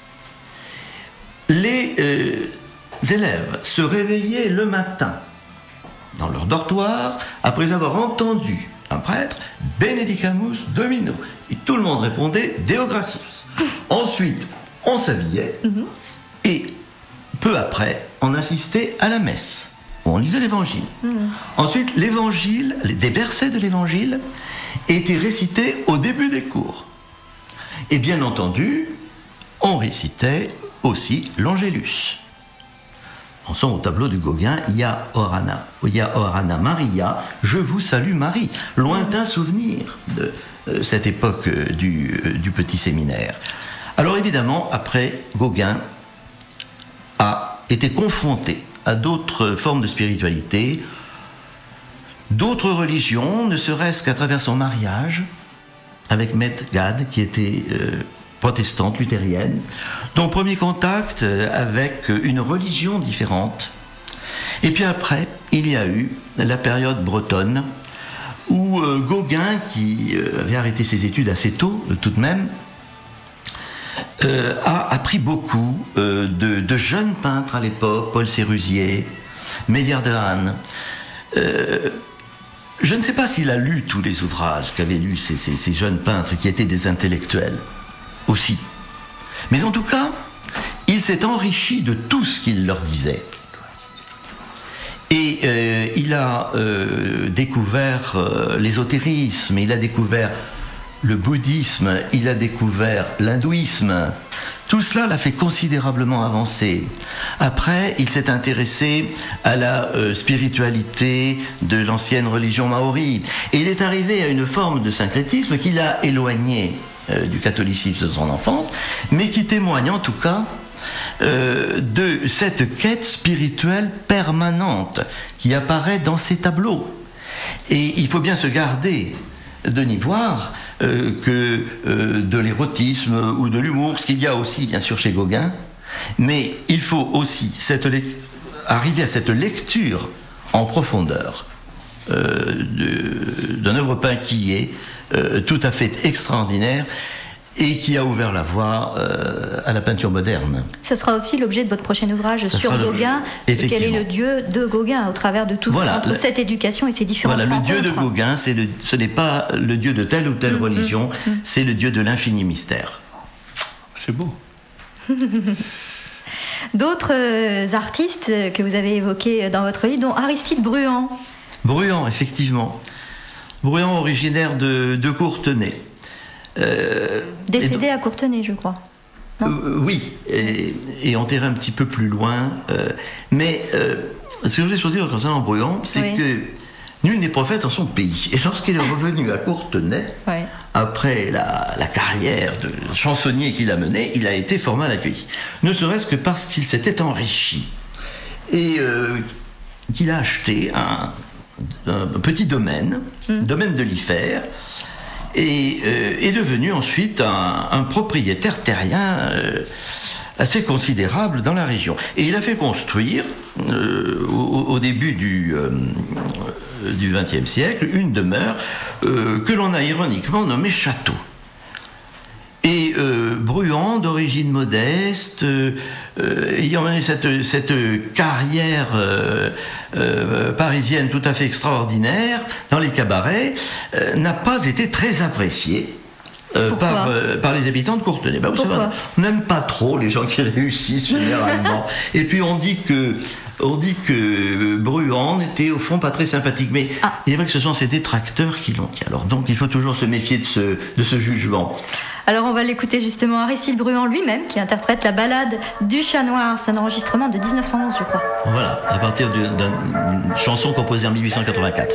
C: Les euh, élèves se réveillaient le matin dans leur dortoir après avoir entendu un prêtre « Benedicamus Domino ». Et tout le monde répondait « Deo gratias ». Ensuite, on s'habillait mm-hmm. et peu après, on assistait à la messe où on lisait l'évangile. Mm-hmm. Ensuite, l'évangile, des versets de l'évangile étaient récités au début des cours. Et bien entendu, on récitait aussi l'Angélus. Pensons au tableau de Gauguin, Ia Orana, Ia Orana Maria, je vous salue Marie. Lointain souvenir de euh, cette époque euh, du, euh, du petit séminaire. Alors évidemment, après, Gauguin a été confronté à d'autres formes de spiritualité, d'autres religions, ne serait-ce qu'à travers son mariage avec Mette Gade, qui était euh, protestante, luthérienne, dont premier contact euh, avec une religion différente. Et puis après, il y a eu la période bretonne, où euh, Gauguin, qui euh, avait arrêté ses études assez tôt, euh, tout de même, euh, a appris beaucoup euh, de, de jeunes peintres à l'époque, Paul Sérusier, Meyer de Haan. Euh, Je ne sais pas s'il a lu tous les ouvrages qu'avaient lus ces, ces, ces jeunes peintres qui étaient des intellectuels aussi. Mais en tout cas, il s'est enrichi de tout ce qu'il leur disait. Et euh, il a euh, découvert euh, l'ésotérisme, il a découvert le bouddhisme, il a découvert l'hindouisme. Tout cela l'a fait considérablement avancer. Après, il s'est intéressé à la euh, spiritualité de l'ancienne religion maori. Et il est arrivé à une forme de syncrétisme qui l'a éloigné euh, du catholicisme de son enfance, mais qui témoigne en tout cas euh, de cette quête spirituelle permanente qui apparaît dans ses tableaux. Et il faut bien se garder de n'y voir euh, que euh, de l'érotisme ou de l'humour, ce qu'il y a aussi bien sûr chez Gauguin, mais il faut aussi cette le- arriver à cette lecture en profondeur euh, de, d'un œuvre peint qui est euh, tout à fait extraordinaire et qui a ouvert la voie euh, à la peinture moderne.
A: Ce sera aussi l'objet de votre prochain ouvrage
C: Ça
A: sur Gauguin. Quel est le dieu de Gauguin au travers de tout
C: voilà,
A: entre
C: le,
A: cette éducation et ces différentes
C: voilà,
A: rencontres.
C: Le dieu de Gauguin, c'est le, ce n'est pas le dieu de telle ou telle mmh, religion, mmh. c'est le dieu de l'infini mystère.
B: C'est beau.
A: d'autres euh, artistes que vous avez évoqués dans votre livre, dont Aristide Bruand.
C: Bruand, effectivement. Bruand, originaire de, de Courtenay. Euh,
A: Décédé à Courtenay, je crois.
C: Euh, oui, et, et enterré un petit peu plus loin. Euh, mais euh, ce que je voulais surtout dire concernant Bruand, c'est oui. que nul n'est prophète en son pays. Et lorsqu'il est revenu à Courtenay, oui. après la, la carrière de chansonnier qu'il a menée, il a été fort mal accueilli. Ne serait-ce que parce qu'il s'était enrichi et euh, qu'il a acheté un, un petit domaine, mm. domaine de l'Ifer, et euh, est devenu ensuite un, un propriétaire terrien euh, assez considérable dans la région. Et il a fait construire, euh, au, au début du, euh, du vingtième siècle, une demeure euh, que l'on a ironiquement nommée château. Et euh, Bruand, d'origine modeste, euh, euh, ayant mené cette, cette carrière euh, euh, parisienne tout à fait extraordinaire dans les cabarets, euh, n'a pas été très apprécié euh, par, euh, par les habitants de Courtenay. Ben, vous savez, on n'aime pas trop les gens qui réussissent généralement. Et puis on dit que, on dit que Bruand n'était au fond pas très sympathique. Mais ah. il est vrai que ce sont ses détracteurs qui l'ont dit. Alors donc il faut toujours se méfier de ce, de ce jugement.
A: Alors on va l'écouter justement Aristide Bruand lui-même qui interprète la ballade du Chat Noir. C'est un enregistrement de dix-neuf cent onze, je crois.
C: Voilà, à partir d'une, d'une chanson composée en mille huit cent quatre-vingt-quatre.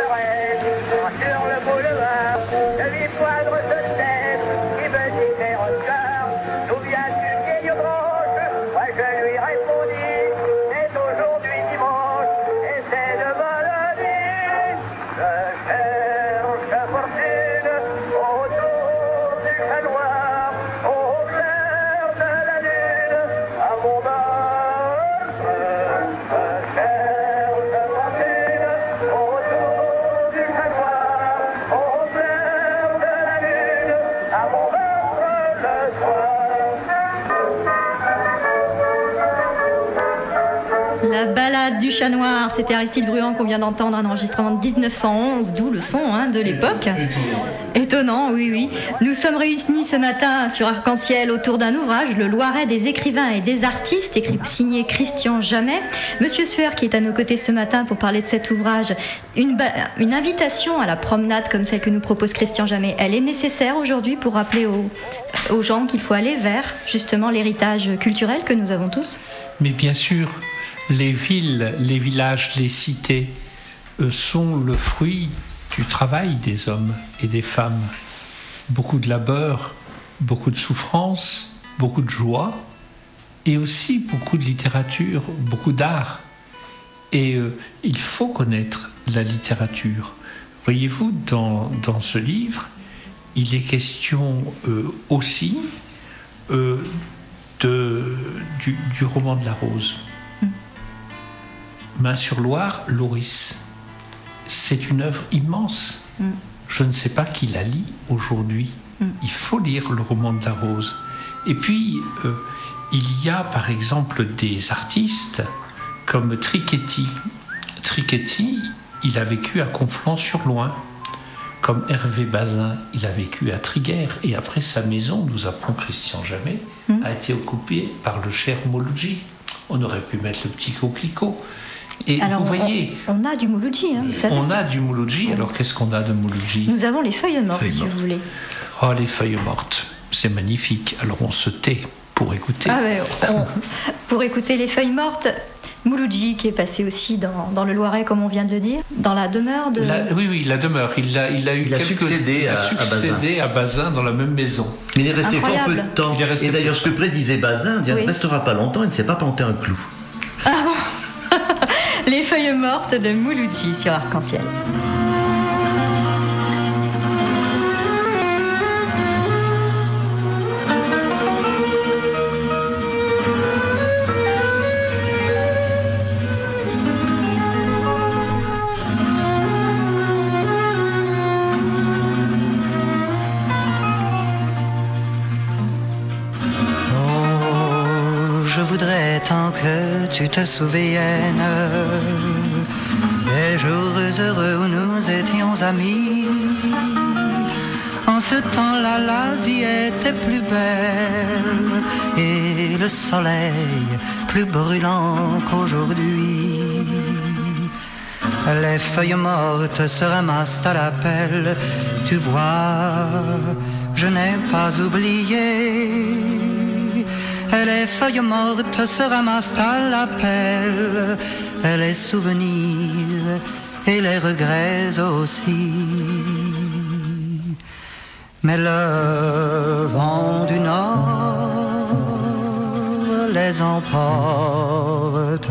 A: La ballade du Chat Noir, c'était Aristide Bruand qu'on vient d'entendre, un enregistrement de dix-neuf cent onze, d'où le son hein, de l'époque. Étonnant, oui, oui. Nous sommes réunis ce matin sur Arc-en-Ciel autour d'un ouvrage, Le Loiret des écrivains et des artistes, écrit signé Christian Jamet. Monsieur Sueur qui est à nos côtés ce matin pour parler de cet ouvrage, une, ba- une invitation à la promenade comme celle que nous propose Christian Jamet, elle est nécessaire aujourd'hui pour rappeler aux, aux gens qu'il faut aller vers justement l'héritage culturel que nous avons tous.
B: Mais bien sûr, les villes, les villages, les cités euh, sont le fruit du travail des hommes et des femmes. Beaucoup de labeur, beaucoup de souffrance, beaucoup de joie, et aussi beaucoup de littérature, beaucoup d'art. Et euh, il faut connaître la littérature. Voyez-vous, dans, dans ce livre, il est question euh, aussi euh, de, du, du roman de la Rose. Mm. Main sur Loire, Lauris. C'est une œuvre immense. Mm. Je ne sais pas qui la lit aujourd'hui. Mm. Il faut lire le roman de la Rose. Et puis, euh, il y a par exemple des artistes comme Trichetti. Trichetti, il a vécu à Conflans-sur-Loing. Comme Hervé Bazin, il a vécu à Triguères. Et après, sa maison, nous apprend Christian Jamet, mmh. a été occupée par le cher Mouloudji. On aurait pu mettre le petit coquelicot. Et
A: alors,
B: vous voyez...
A: On, on a du Mouloudji, hein, vous savez.
B: On
A: ça.
B: a du Mouloudji. Alors, qu'est-ce qu'on a de Mouloudji ?
A: Nous avons les feuilles mortes, feuilles si mortes. Vous voulez.
B: Oh, les feuilles mortes. C'est magnifique. Alors, on se tait pour écouter.
A: Ah ouais, on, pour écouter les feuilles mortes... Mouloudji qui est passé aussi dans, dans le Loiret, comme on vient de le dire, dans la demeure de...
B: La, oui, oui, la demeure. Il a, il a, eu
C: il a
B: quelques,
C: succédé,
B: il a
C: à,
B: succédé à, Bazin. à Bazin dans la même maison.
C: Mais il est resté
A: Incroyable.
C: fort peu de temps. Et d'ailleurs, ce que prédisait Bazin, il ne oui. restera pas longtemps, il ne s'est pas planté un clou.
A: Ah bon. Les feuilles mortes de Mouloudji sur Arc-en-Ciel.
G: Tant que tu te souviennes des jours heureux où nous étions amis, en ce temps-là, la vie était plus belle et le soleil plus brûlant qu'aujourd'hui. Les feuilles mortes se ramassent à la pelle. Tu vois, je n'ai pas oublié. Les feuilles mortes se ramassent à la pelle. Les souvenirs et les regrets aussi. Mais le vent du nord les emporte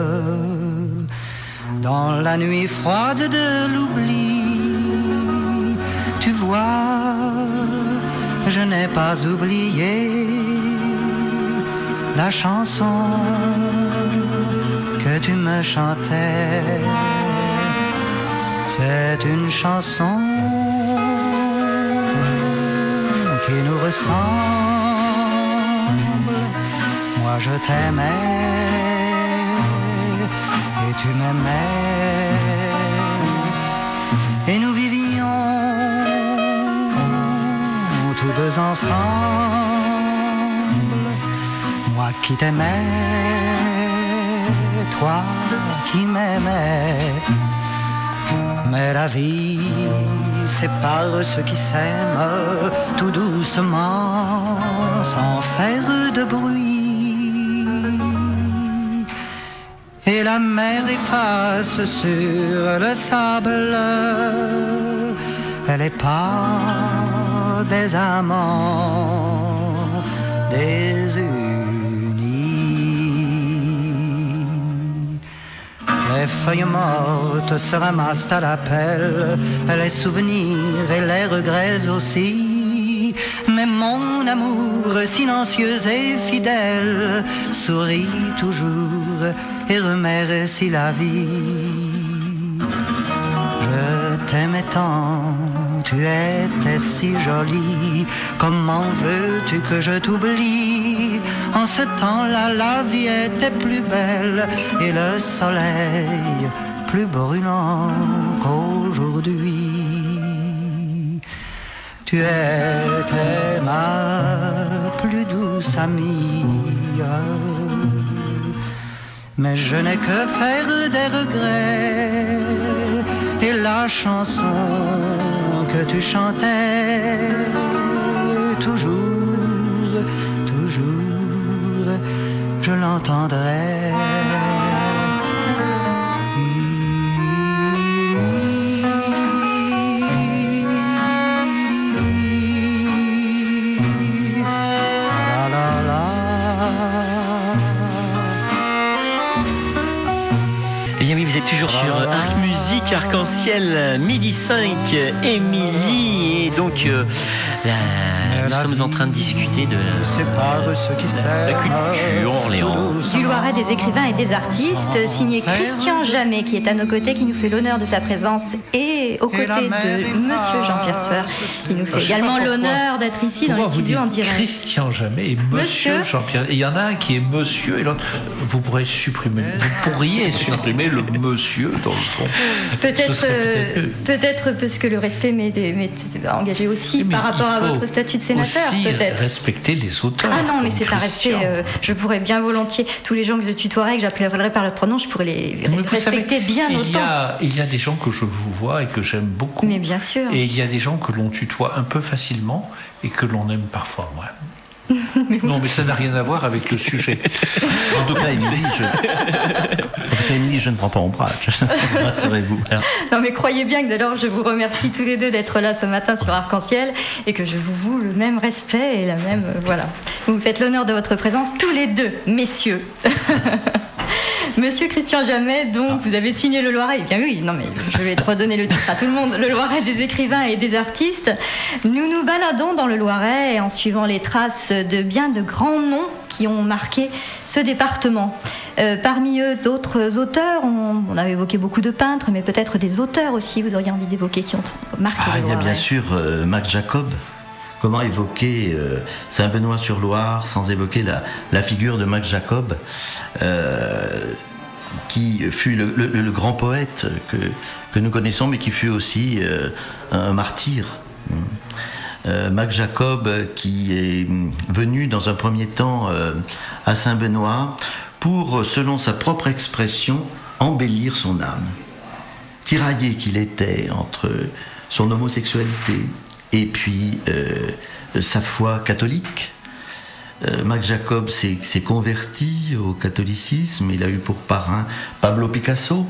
G: dans la nuit froide de l'oubli. Tu vois, je n'ai pas oublié la chanson que tu me chantais. C'est une chanson qui nous ressemble. Moi je t'aimais et tu m'aimais, et nous vivions tous deux ensemble. Moi qui t'aimais, toi qui m'aimais. Mais la vie sépare ceux qui s'aiment tout doucement, sans faire de bruit. Et la mer efface sur le sable les pas des amants désunis. Les feuilles mortes se ramassent à la pelle, les souvenirs et les regrets aussi. Mais mon amour silencieux et fidèle sourit toujours et remercie la vie. Je t'aimais tant, tu étais si jolie. Comment veux-tu que je t'oublie? En ce temps-là, la vie était plus belle et le soleil plus brûlant qu'aujourd'hui. Tu étais ma plus douce amie, mais je n'ai que faire des regrets. Et la chanson que tu chantais toujours, toujours, je l'entendrai.
H: Vous êtes toujours sur Arc Musique, Arc-en-Ciel, midi cinq, Émilie. Et donc, euh, la, nous sommes en train de discuter de la, la culture Orléans.
A: Du Loiret des écrivains et des artistes, signé Christian Jamet, qui est à nos côtés, qui nous fait l'honneur de sa présence, et aux côtés de Monsieur Jean-Pierre Sueur, qui nous fait également l'honneur d'être ici dans les studios en direct.
B: Christian Jamet et Monsieur, Monsieur Jean-Pierre. Il y en a un qui est Monsieur et l'autre. Vous pourrez supprimer. Vous pourriez supprimer le Monsieur dans le fond.
A: Peut-être, euh, peut-être parce que le respect m'est, m'est engagé aussi mais par rapport à votre statut de sénateur.
B: Aussi
A: peut-être.
B: Respecter les auteurs.
A: Ah non, mais c'est Christian. Un respect. Euh, je pourrais bien volontiers tous les gens que je tutoierais, que j'appellerais par leur pronom, je pourrais les mais respecter savez, bien
B: il
A: autant.
B: Y a, il y a des gens que je vous vois et que j'aime beaucoup.
A: Mais bien sûr.
B: Et il y a des gens que l'on tutoie un peu facilement et que l'on aime parfois moins. Non, mais ça n'a rien à voir avec le sujet.
C: En tout cas, Émilie, je... Émilie, je ne prends pas ombrage. Rassurez-vous.
A: Non, mais croyez bien que d'ailleurs, je vous remercie tous les deux d'être là ce matin sur Arc-en-Ciel et que je vous voue le même respect et la même. Euh, voilà. Vous me faites l'honneur de votre présence, tous les deux, messieurs. Monsieur Christian Jamet, donc, ah. vous avez signé le Loiret. Eh bien oui, non mais je vais redonner le titre à tout le monde. Le Loiret des écrivains et des artistes. Nous nous baladons dans le Loiret en suivant les traces de bien de grands noms qui ont marqué ce département. Euh, parmi eux, d'autres auteurs. On, on avait évoqué beaucoup de peintres, mais peut-être des auteurs aussi, vous auriez envie d'évoquer, qui ont marqué
C: ah,
A: le Loiret.
C: Il y a bien sûr euh, Max Jacob. Comment évoquer euh, Saint-Benoît-sur-Loire sans évoquer la, la figure de Max Jacob, euh, qui fut le, le, le grand poète que, que nous connaissons, mais qui fut aussi euh, un martyr. Euh, Mac Jacob, qui est venu dans un premier temps euh, à Saint-Benoît pour, selon sa propre expression, embellir son âme. Tiraillé qu'il était entre son homosexualité et puis euh, sa foi catholique, euh, Mac Jacob s'est, s'est converti au catholicisme. Il a eu pour parrain Pablo Picasso.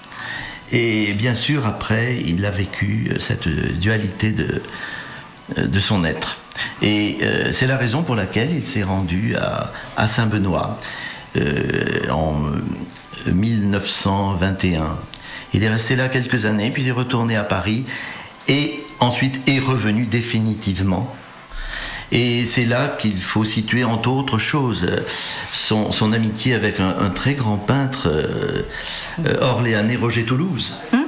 C: Et bien sûr, après, il a vécu cette dualité de, de son être. Et euh, c'est la raison pour laquelle il s'est rendu à, à Saint-Benoît euh, en mille neuf cent vingt et un. Il est resté là quelques années, puis il est retourné à Paris et ensuite est revenu définitivement. Et c'est là qu'il faut situer, entre autres choses, son, son amitié avec un, un très grand peintre euh, euh, orléanais, Roger Toulouse. Hum?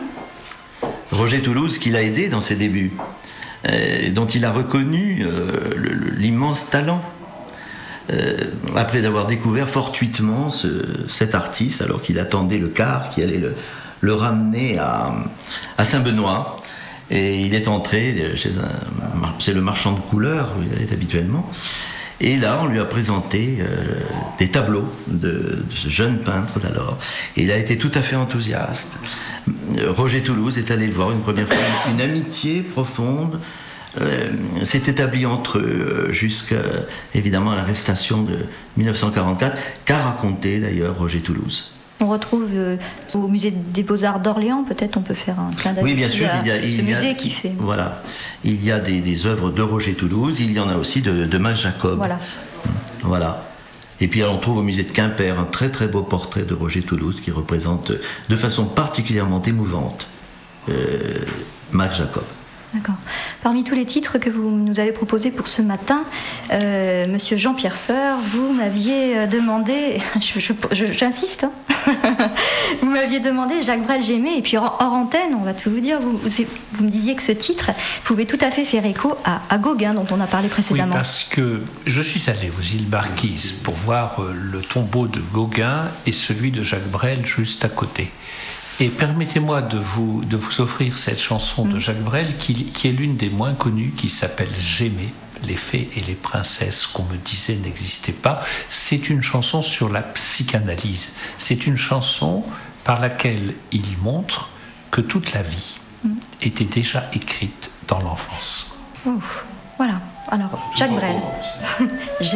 C: Roger Toulouse, qui l'a aidé dans ses débuts, euh, dont il a reconnu euh, le, le, l'immense talent. Euh, après avoir découvert fortuitement ce, cet artiste, alors qu'il attendait le car qui allait le, le ramener à, à Saint-Benoît. Et il est entré chez, un, chez le marchand de couleurs où il est habituellement. Et là, on lui a présenté euh, des tableaux de, de ce jeune peintre d'alors. Et il a été tout à fait enthousiaste. Roger Toulouse est allé le voir une première fois. Une amitié profonde euh, s'est établie entre eux jusqu'à, évidemment, à l'arrestation de mille neuf cent quarante-quatre, qu'a raconté d'ailleurs Roger Toulouse.
A: On retrouve euh, au musée des Beaux-Arts d'Orléans, peut-être on peut faire un clin d'œil.
C: Oui, bien sûr, il y a, il
A: ce
C: y a,
A: musée qui fait.
C: Voilà, il y a des, des œuvres de Roger Toulouse, il y en a aussi de, de Mac Jacob.
A: Voilà.
C: Voilà. Et puis on trouve au musée de Quimper un très très beau portrait de Roger Toulouse qui représente de façon particulièrement émouvante euh, Mac Jacob.
A: D'accord. Parmi tous les titres que vous nous avez proposés pour ce matin, euh, Monsieur Jean-Pierre Sueur, vous m'aviez demandé, je, je, je, j'insiste, hein vous m'aviez demandé Jacques Brel j'aimais, et puis hors, hors antenne, on va tout vous dire, vous, vous, vous me disiez que ce titre pouvait tout à fait faire écho à, à Gauguin, dont on a parlé précédemment.
B: Oui, parce que je suis allé aux îles Marquises pour voir le tombeau de Gauguin et celui de Jacques Brel juste à côté. Et permettez-moi de vous, de vous offrir cette chanson de Jacques Brel qui, qui est l'une des moins connues, qui s'appelle « J'aimais ». Les fées et les princesses qu'on me disait n'existaient pas. C'est une chanson sur la psychanalyse. C'est une chanson par laquelle il montre que toute la vie était déjà écrite dans l'enfance.
A: Ouf, voilà. Alors, Jacques Brel, « J'aimais ».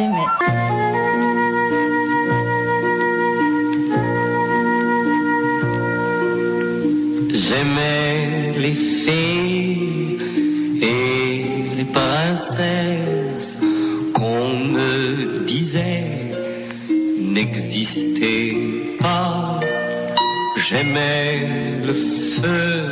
I: J'aimais les fées et les princesses qu'on me disait n'existaient pas. J'aimais le feu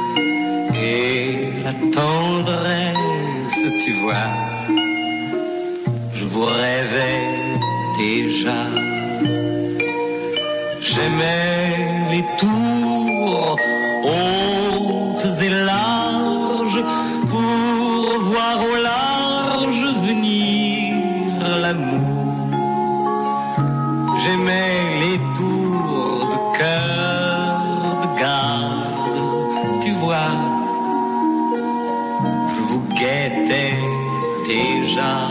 I: et la tendresse, tu vois. Je vous rêvais déjà. J'aimais les tours hautes et larges pour voir au large venir l'amour. J'aimais les tours de cœur de garde, tu vois. Je vous guettais déjà.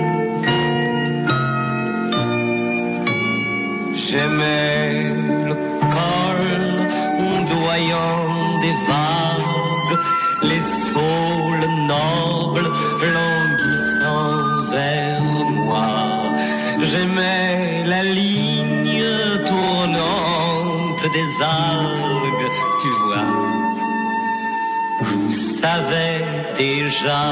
I: J'aimais le col ondoyant des vagues, les saules nobles languissant vers moi. J'aimais la ligne tournante des algues, tu vois. Je vous savais déjà.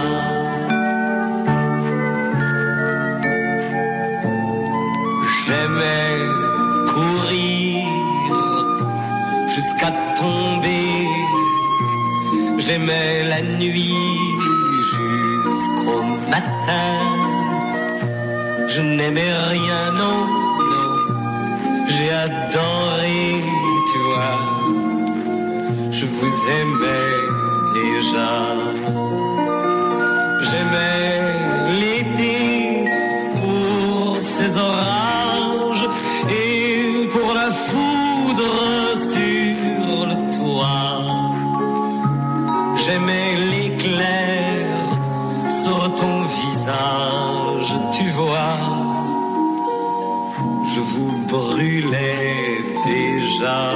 I: J'aimais courir jusqu'à tomber. J'aimais la nuit jusqu'au matin. Je n'aimais rien, non, non. J'ai adoré, tu vois. Je vous aimais déjà. J'aimais l'été pour ses orages et pour la foudre sur le toit. J'aimais l'éclair sur déjà.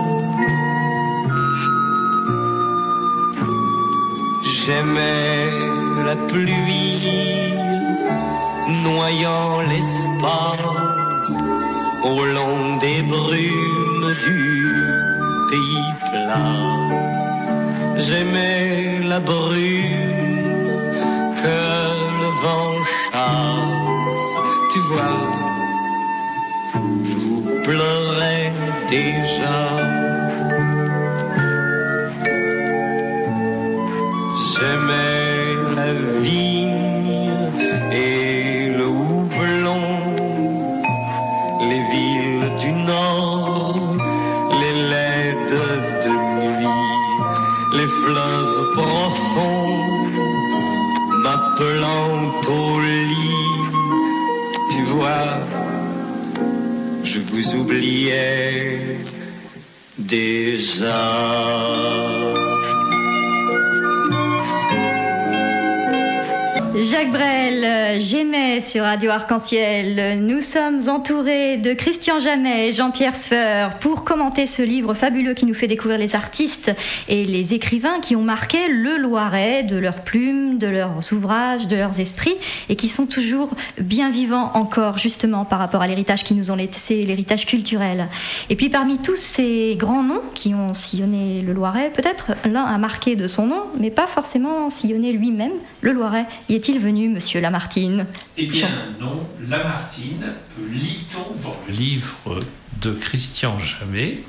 I: J'aimais la pluie noyant l'espace au long des brumes du pays plat. J'aimais la brume que le vent chasse. Tu vois, je vous pleurais déjà. J'aimais la vigne et le houblon, les villes du Nord, les laides de nuit, les fleuves profonds m'appelant au lit. Tu vois, je vous oubliais déjà.
A: Jacques Brel, J'aimais sur Radio Arc-en-Ciel. Nous sommes entourés de Christian Jamet et Jean-Pierre Sfeur pour commenter ce livre fabuleux qui nous fait découvrir les artistes et les écrivains qui ont marqué le Loiret de leurs plumes, de leurs ouvrages, de leurs esprits et qui sont toujours bien vivants encore justement par rapport à l'héritage qu'ils nous ont laissé, l'héritage culturel. Et puis parmi tous ces grands noms qui ont sillonné le Loiret, peut-être l'un a marqué de son nom, mais pas forcément sillonné lui-même le Loiret. Y est-il venu, monsieur Lamartine?
B: Eh bien, non. Lamartine, lit-on dans le livre de Christian Jamet,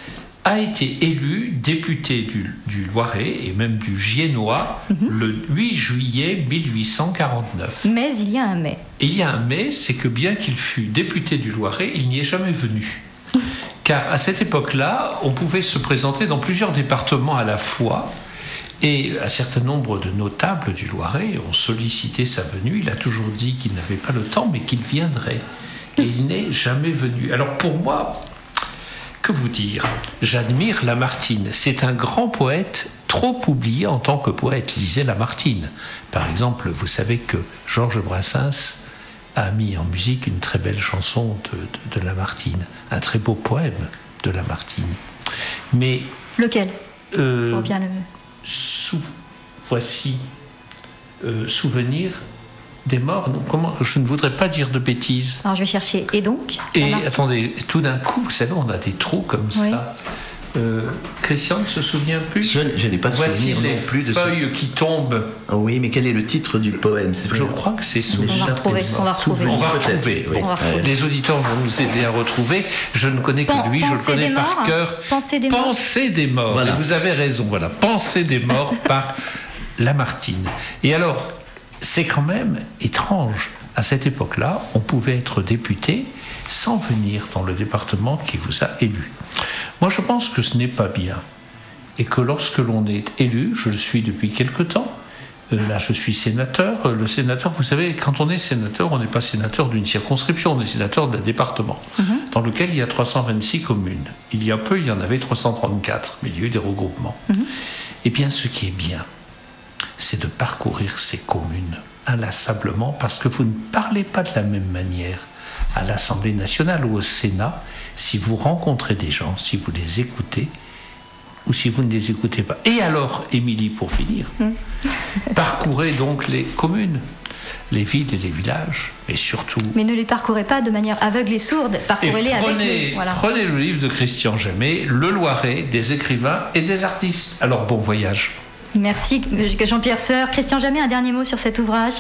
B: a été élu député du, du Loiret et même du Giennois mm-hmm. le huit juillet mille huit cent quarante-neuf.
A: Mais il y a un mais.
B: Il y a un mais, c'est que bien qu'il fût député du Loiret, il n'y est jamais venu. Car à cette époque-là, on pouvait se présenter dans plusieurs départements à la fois. Et un certain nombre de notables du Loiret ont sollicité sa venue. Il a toujours dit qu'il n'avait pas le temps, mais qu'il viendrait. Et il n'est jamais venu. Alors pour moi, que vous dire? J'admire Lamartine. C'est un grand poète, trop oublié en tant que poète. Lisez Lamartine. Par exemple, vous savez que Georges Brassens a mis en musique une très belle chanson de, de, de Lamartine. Un très beau poème de Lamartine. Mais...
A: Lequel
B: euh,
A: Pour bien le...
B: Sou, voici euh, souvenir des morts. Non, comment, je ne voudrais pas dire de bêtises.
A: Alors je vais chercher. Et donc
B: Et attendez, tout d'un coup, vous savez, on a des trous comme oui. ça. Euh, Christian ne se souvient plus.
C: Je, je n'ai pas de
B: Voici
C: souvenir
B: les
C: non plus de
B: feuilles
C: ce...
B: qui tombent.
C: Oh oui, mais quel est le titre du poème?
B: Je crois que c'est Souvenir.
A: On va retrouver. On va retrouver.
B: On va retrouver.
A: Oui. On va retrouver.
B: Les auditeurs vont nous aider à retrouver. Je ne connais que lui, je le connais par
A: morts,
B: cœur.
A: Pensée des morts.
B: Pensée des morts.
C: Voilà.
B: Et vous avez raison. Voilà. Pensée des morts par Lamartine. Et alors, c'est quand même étrange. À cette époque-là, on pouvait être député sans venir dans le département qui vous a élu. Moi, je pense que ce n'est pas bien. Et que lorsque l'on est élu, je le suis depuis quelque temps, euh, là je suis sénateur, le sénateur, vous savez, quand on est sénateur, on n'est pas sénateur d'une circonscription, on est sénateur d'un département, mm-hmm. dans lequel il y a trois cent vingt-six communes. Il y a peu, il y en avait trois cent trente-quatre, mais il y a eu des regroupements. Mm-hmm. Eh bien, ce qui est bien, c'est de parcourir ces communes inlassablement, parce que vous ne parlez pas de la même manière à l'Assemblée nationale ou au Sénat si vous rencontrez des gens, si vous les écoutez ou si vous ne les écoutez pas. Et alors, Émilie, pour finir, mmh. parcourez donc les communes, les villes et les villages, et surtout...
A: Mais ne les parcourez pas de manière aveugle et sourde, parcourez-les avec...
B: Le, voilà. Prenez le livre de Christian Jamet, Le Loiret, des écrivains et des artistes. Alors, bon voyage.
A: Merci Jean-Pierre Sfeur. Christian Jamet, un dernier mot sur cet ouvrage?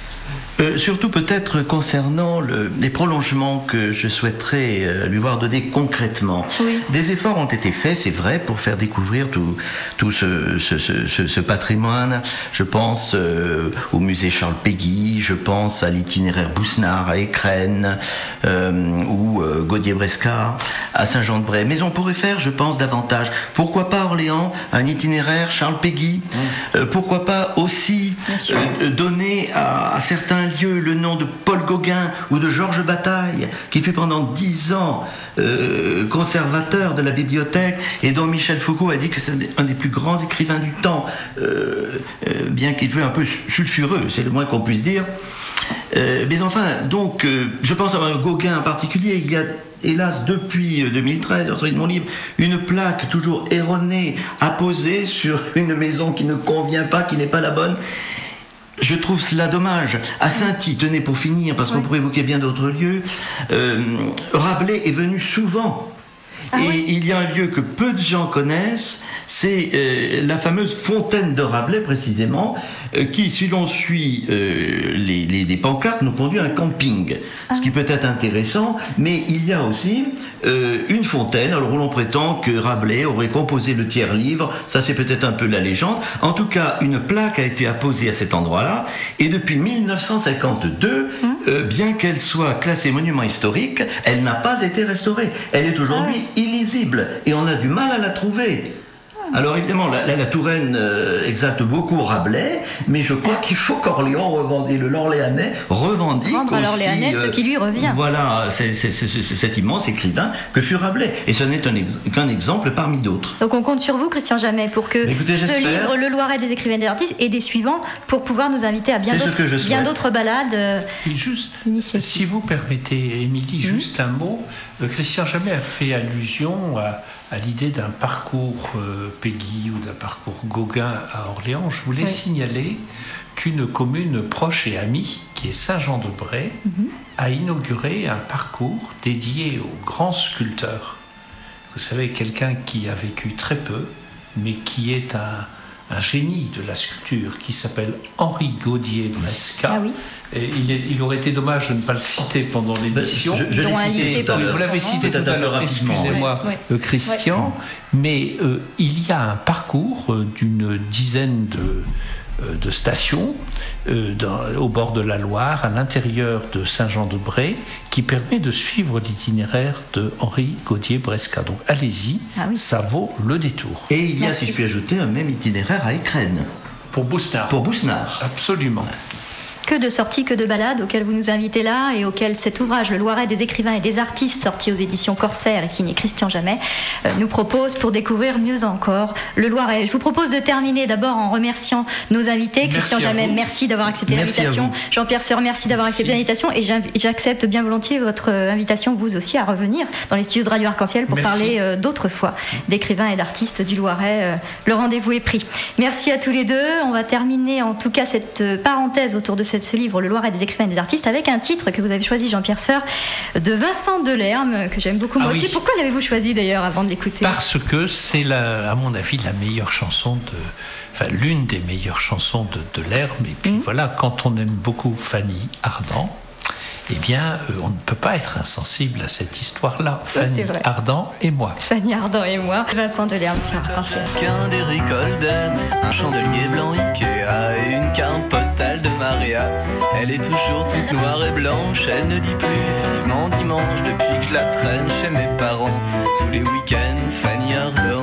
C: Euh, surtout peut-être concernant le, les prolongements que je souhaiterais euh, lui voir donner concrètement. Oui. Des efforts ont été faits, c'est vrai, pour faire découvrir tout, tout ce, ce, ce, ce patrimoine. Je pense euh, au musée Charles Péguy, je pense à l'itinéraire Bousnard à Écrennes, euh, ou euh, Gaudier-Bresca à Saint-Jean-de-Bray. Mais on pourrait faire, je pense, davantage. Pourquoi pas Orléans, un itinéraire Charles Péguy? Mmh. euh, Pourquoi pas aussi euh, donner à, à certains lieu le nom de Paul Gauguin ou de Georges Bataille, qui fut pendant dix ans euh, conservateur de la bibliothèque et dont Michel Foucault a dit que c'est un des plus grands écrivains du temps, euh, euh, bien qu'il fût un peu sulfureux, c'est le moins qu'on puisse dire. Euh, mais enfin, donc, euh, je pense à Gauguin en particulier, il y a hélas, depuis deux mille treize, de mon livre, une plaque toujours erronée apposée sur une maison qui ne convient pas, qui n'est pas la bonne. Je trouve cela dommage. À Saint-Y, tenez pour finir, parce qu'on oui. pourrait évoquer bien d'autres lieux, euh, Rabelais est venu souvent. Ah et oui. il y a un lieu que peu de gens connaissent, c'est euh, la fameuse fontaine de Rabelais précisément, euh, qui, si l'on suit euh, les, les, les pancartes, nous conduit à un camping. Ah. Ce qui peut être intéressant, mais il y a aussi euh, une fontaine, alors l'on prétend que Rabelais aurait composé le tiers-livre, ça c'est peut-être un peu la légende. En tout cas, une plaque a été apposée à cet endroit-là, et depuis mille neuf cent cinquante-deux, hum. euh, bien qu'elle soit classée monument historique, elle n'a pas été restaurée. Elle est aujourd'hui ah. illisible, et on a du mal à la trouver. Alors évidemment, la, la, la Touraine euh, exalte beaucoup Rabelais, mais je crois qu'il faut qu'Orléans revendique, le l'Orléanais revendique
A: Rendre à l'Orléanais
C: aussi,
A: ce qui lui revient.
C: Voilà, c'est, c'est, c'est, c'est cet immense écrivain que fut Rabelais. Et ce n'est un ex, qu'un exemple parmi d'autres.
A: Donc on compte sur vous, Christian Jamet, pour que
C: écoutez,
A: ce
C: j'espère.
A: livre, Le Loiret des écrivains et des artistes, et des suivants, pour pouvoir nous inviter à bien, d'autres, bien d'autres balades euh,
B: juste, si vous permettez, Émilie, mmh. juste un mot. Euh, Christian Jamet a fait allusion à à l'idée d'un parcours euh, Péguy ou d'un parcours Gauguin à Orléans. Je voulais oui. signaler qu'une commune proche et amie, qui est Saint-Jean-de-Bray, mm-hmm. a inauguré un parcours dédié aux grands sculpteurs. Vous savez, quelqu'un qui a vécu très peu, mais qui est un, un génie de la sculpture, qui s'appelle Henri Gaudier-Bresca.
A: Ah oui.
B: Et il, est, il aurait été dommage de ne pas le citer pendant l'émission.
C: Je, je l'ai cité tout à l'heure.
B: Vous l'avez cité tout à l'heure, excusez-moi,
A: oui,
B: oui. Christian. Oui. Mais euh, il y a un parcours euh, d'une dizaine de, euh, de stations euh, dans, au bord de la Loire, à l'intérieur de Saint-Jean-de-Bray, qui permet de suivre l'itinéraire de Henri Gaudier-Bresca. Donc allez-y, ah oui. ça vaut le détour.
C: Et il y a, Merci. si je puis ajouter, un même itinéraire à Écrenne.
B: Pour Bousnard.
C: Pour Bousnard.
B: Absolument.
A: Que de sorties, que de balades auxquelles vous nous invitez là et auxquelles cet ouvrage, Le Loiret des écrivains et des artistes, sorti aux éditions Corsair et signé Christian Jamet, euh, nous propose pour découvrir mieux encore le Loiret. Je vous propose de terminer d'abord en remerciant nos invités. Merci Christian Jamet, merci d'avoir accepté merci l'invitation. Jean-Pierre Sueur, merci d'avoir merci. accepté l'invitation. Et j'accepte bien volontiers votre invitation, vous aussi, à revenir dans les studios de Radio Arc-en-Ciel pour merci. parler euh, d'autres fois d'écrivains et d'artistes du Loiret. Euh, le rendez-vous est pris. Merci à tous les deux. On va terminer en tout cas cette parenthèse autour de cette ce livre, Le Loiret des écrivains et des artistes, avec un titre que vous avez choisi, Jean-Pierre Sueur, de Vincent Delerme, que j'aime beaucoup moi ah aussi. Oui. Pourquoi l'avez-vous choisi d'ailleurs avant de l'écouter ?
B: Parce que c'est, la, à mon avis, la meilleure chanson de... Enfin, l'une des meilleures chansons de Delerme. Et puis mmh. voilà, quand on aime beaucoup Fanny Ardant, eh bien, euh, on ne peut pas être insensible à cette histoire-là. Ça, Fanny Ardant et moi.
A: Fanny Ardant et moi. Vincent Delerme sur Arc-en-Ciel.
J: Qu'un d'Eric Holden, un chandelier blanc Ikea et une carte postale de Maria. Elle est toujours toute noire et blanche, elle ne dit plus vivement dimanche depuis que je la traîne chez mes parents. Tous les week-ends, Fanny Ardant.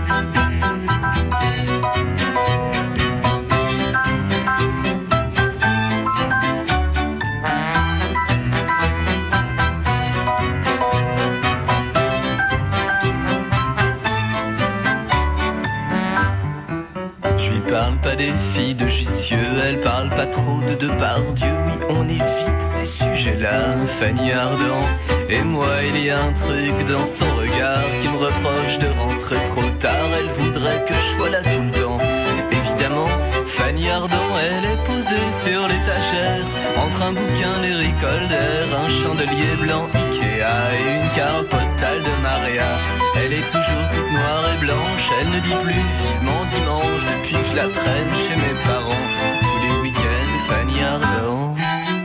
J: Parle pas des filles de Jussieu, elle parle pas trop de Depardieu. Oui, on évite ces sujets-là, Fanny Ardant. Et moi, il y a un truc dans son regard qui me reproche de rentrer trop tard. Elle voudrait que je sois là tout le temps. Évidemment, Fanny Ardant, elle est posée sur l'étagère entre un bouquin d'Eric Holder, un chandelier blanc Ikea et une carte postale de Maria. Elle est toujours toute noire et blanche, elle ne dit plus vivement dimanche depuis que je la traîne chez mes parents. Tous les week-ends, Fanny Ardant.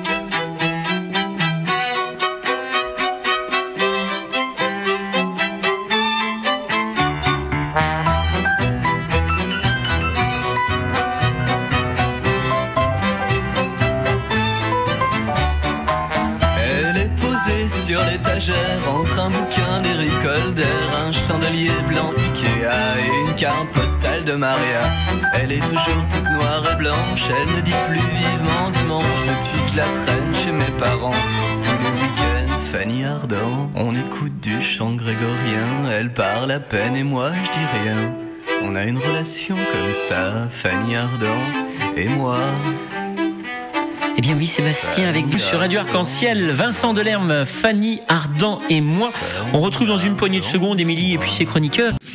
J: Sur l'étagère, entre un bouquin d'Eric Holder, un chandelier blanc Ikea et une carte postale de Maria. Elle est toujours toute noire et blanche, elle ne dit plus vivement dimanche depuis que je la traîne chez mes parents. Tous les week-ends, Fanny Ardant. On écoute du chant grégorien, elle parle à peine et moi je dis rien. On a une relation comme ça, Fanny Ardant et moi.
H: Eh bien oui, Sébastien, avec vous sur Radio Arc-en-Ciel, Vincent Delerme, Fanny Ardant et moi. On retrouve dans une poignée de secondes Émilie et puis ses chroniqueurs.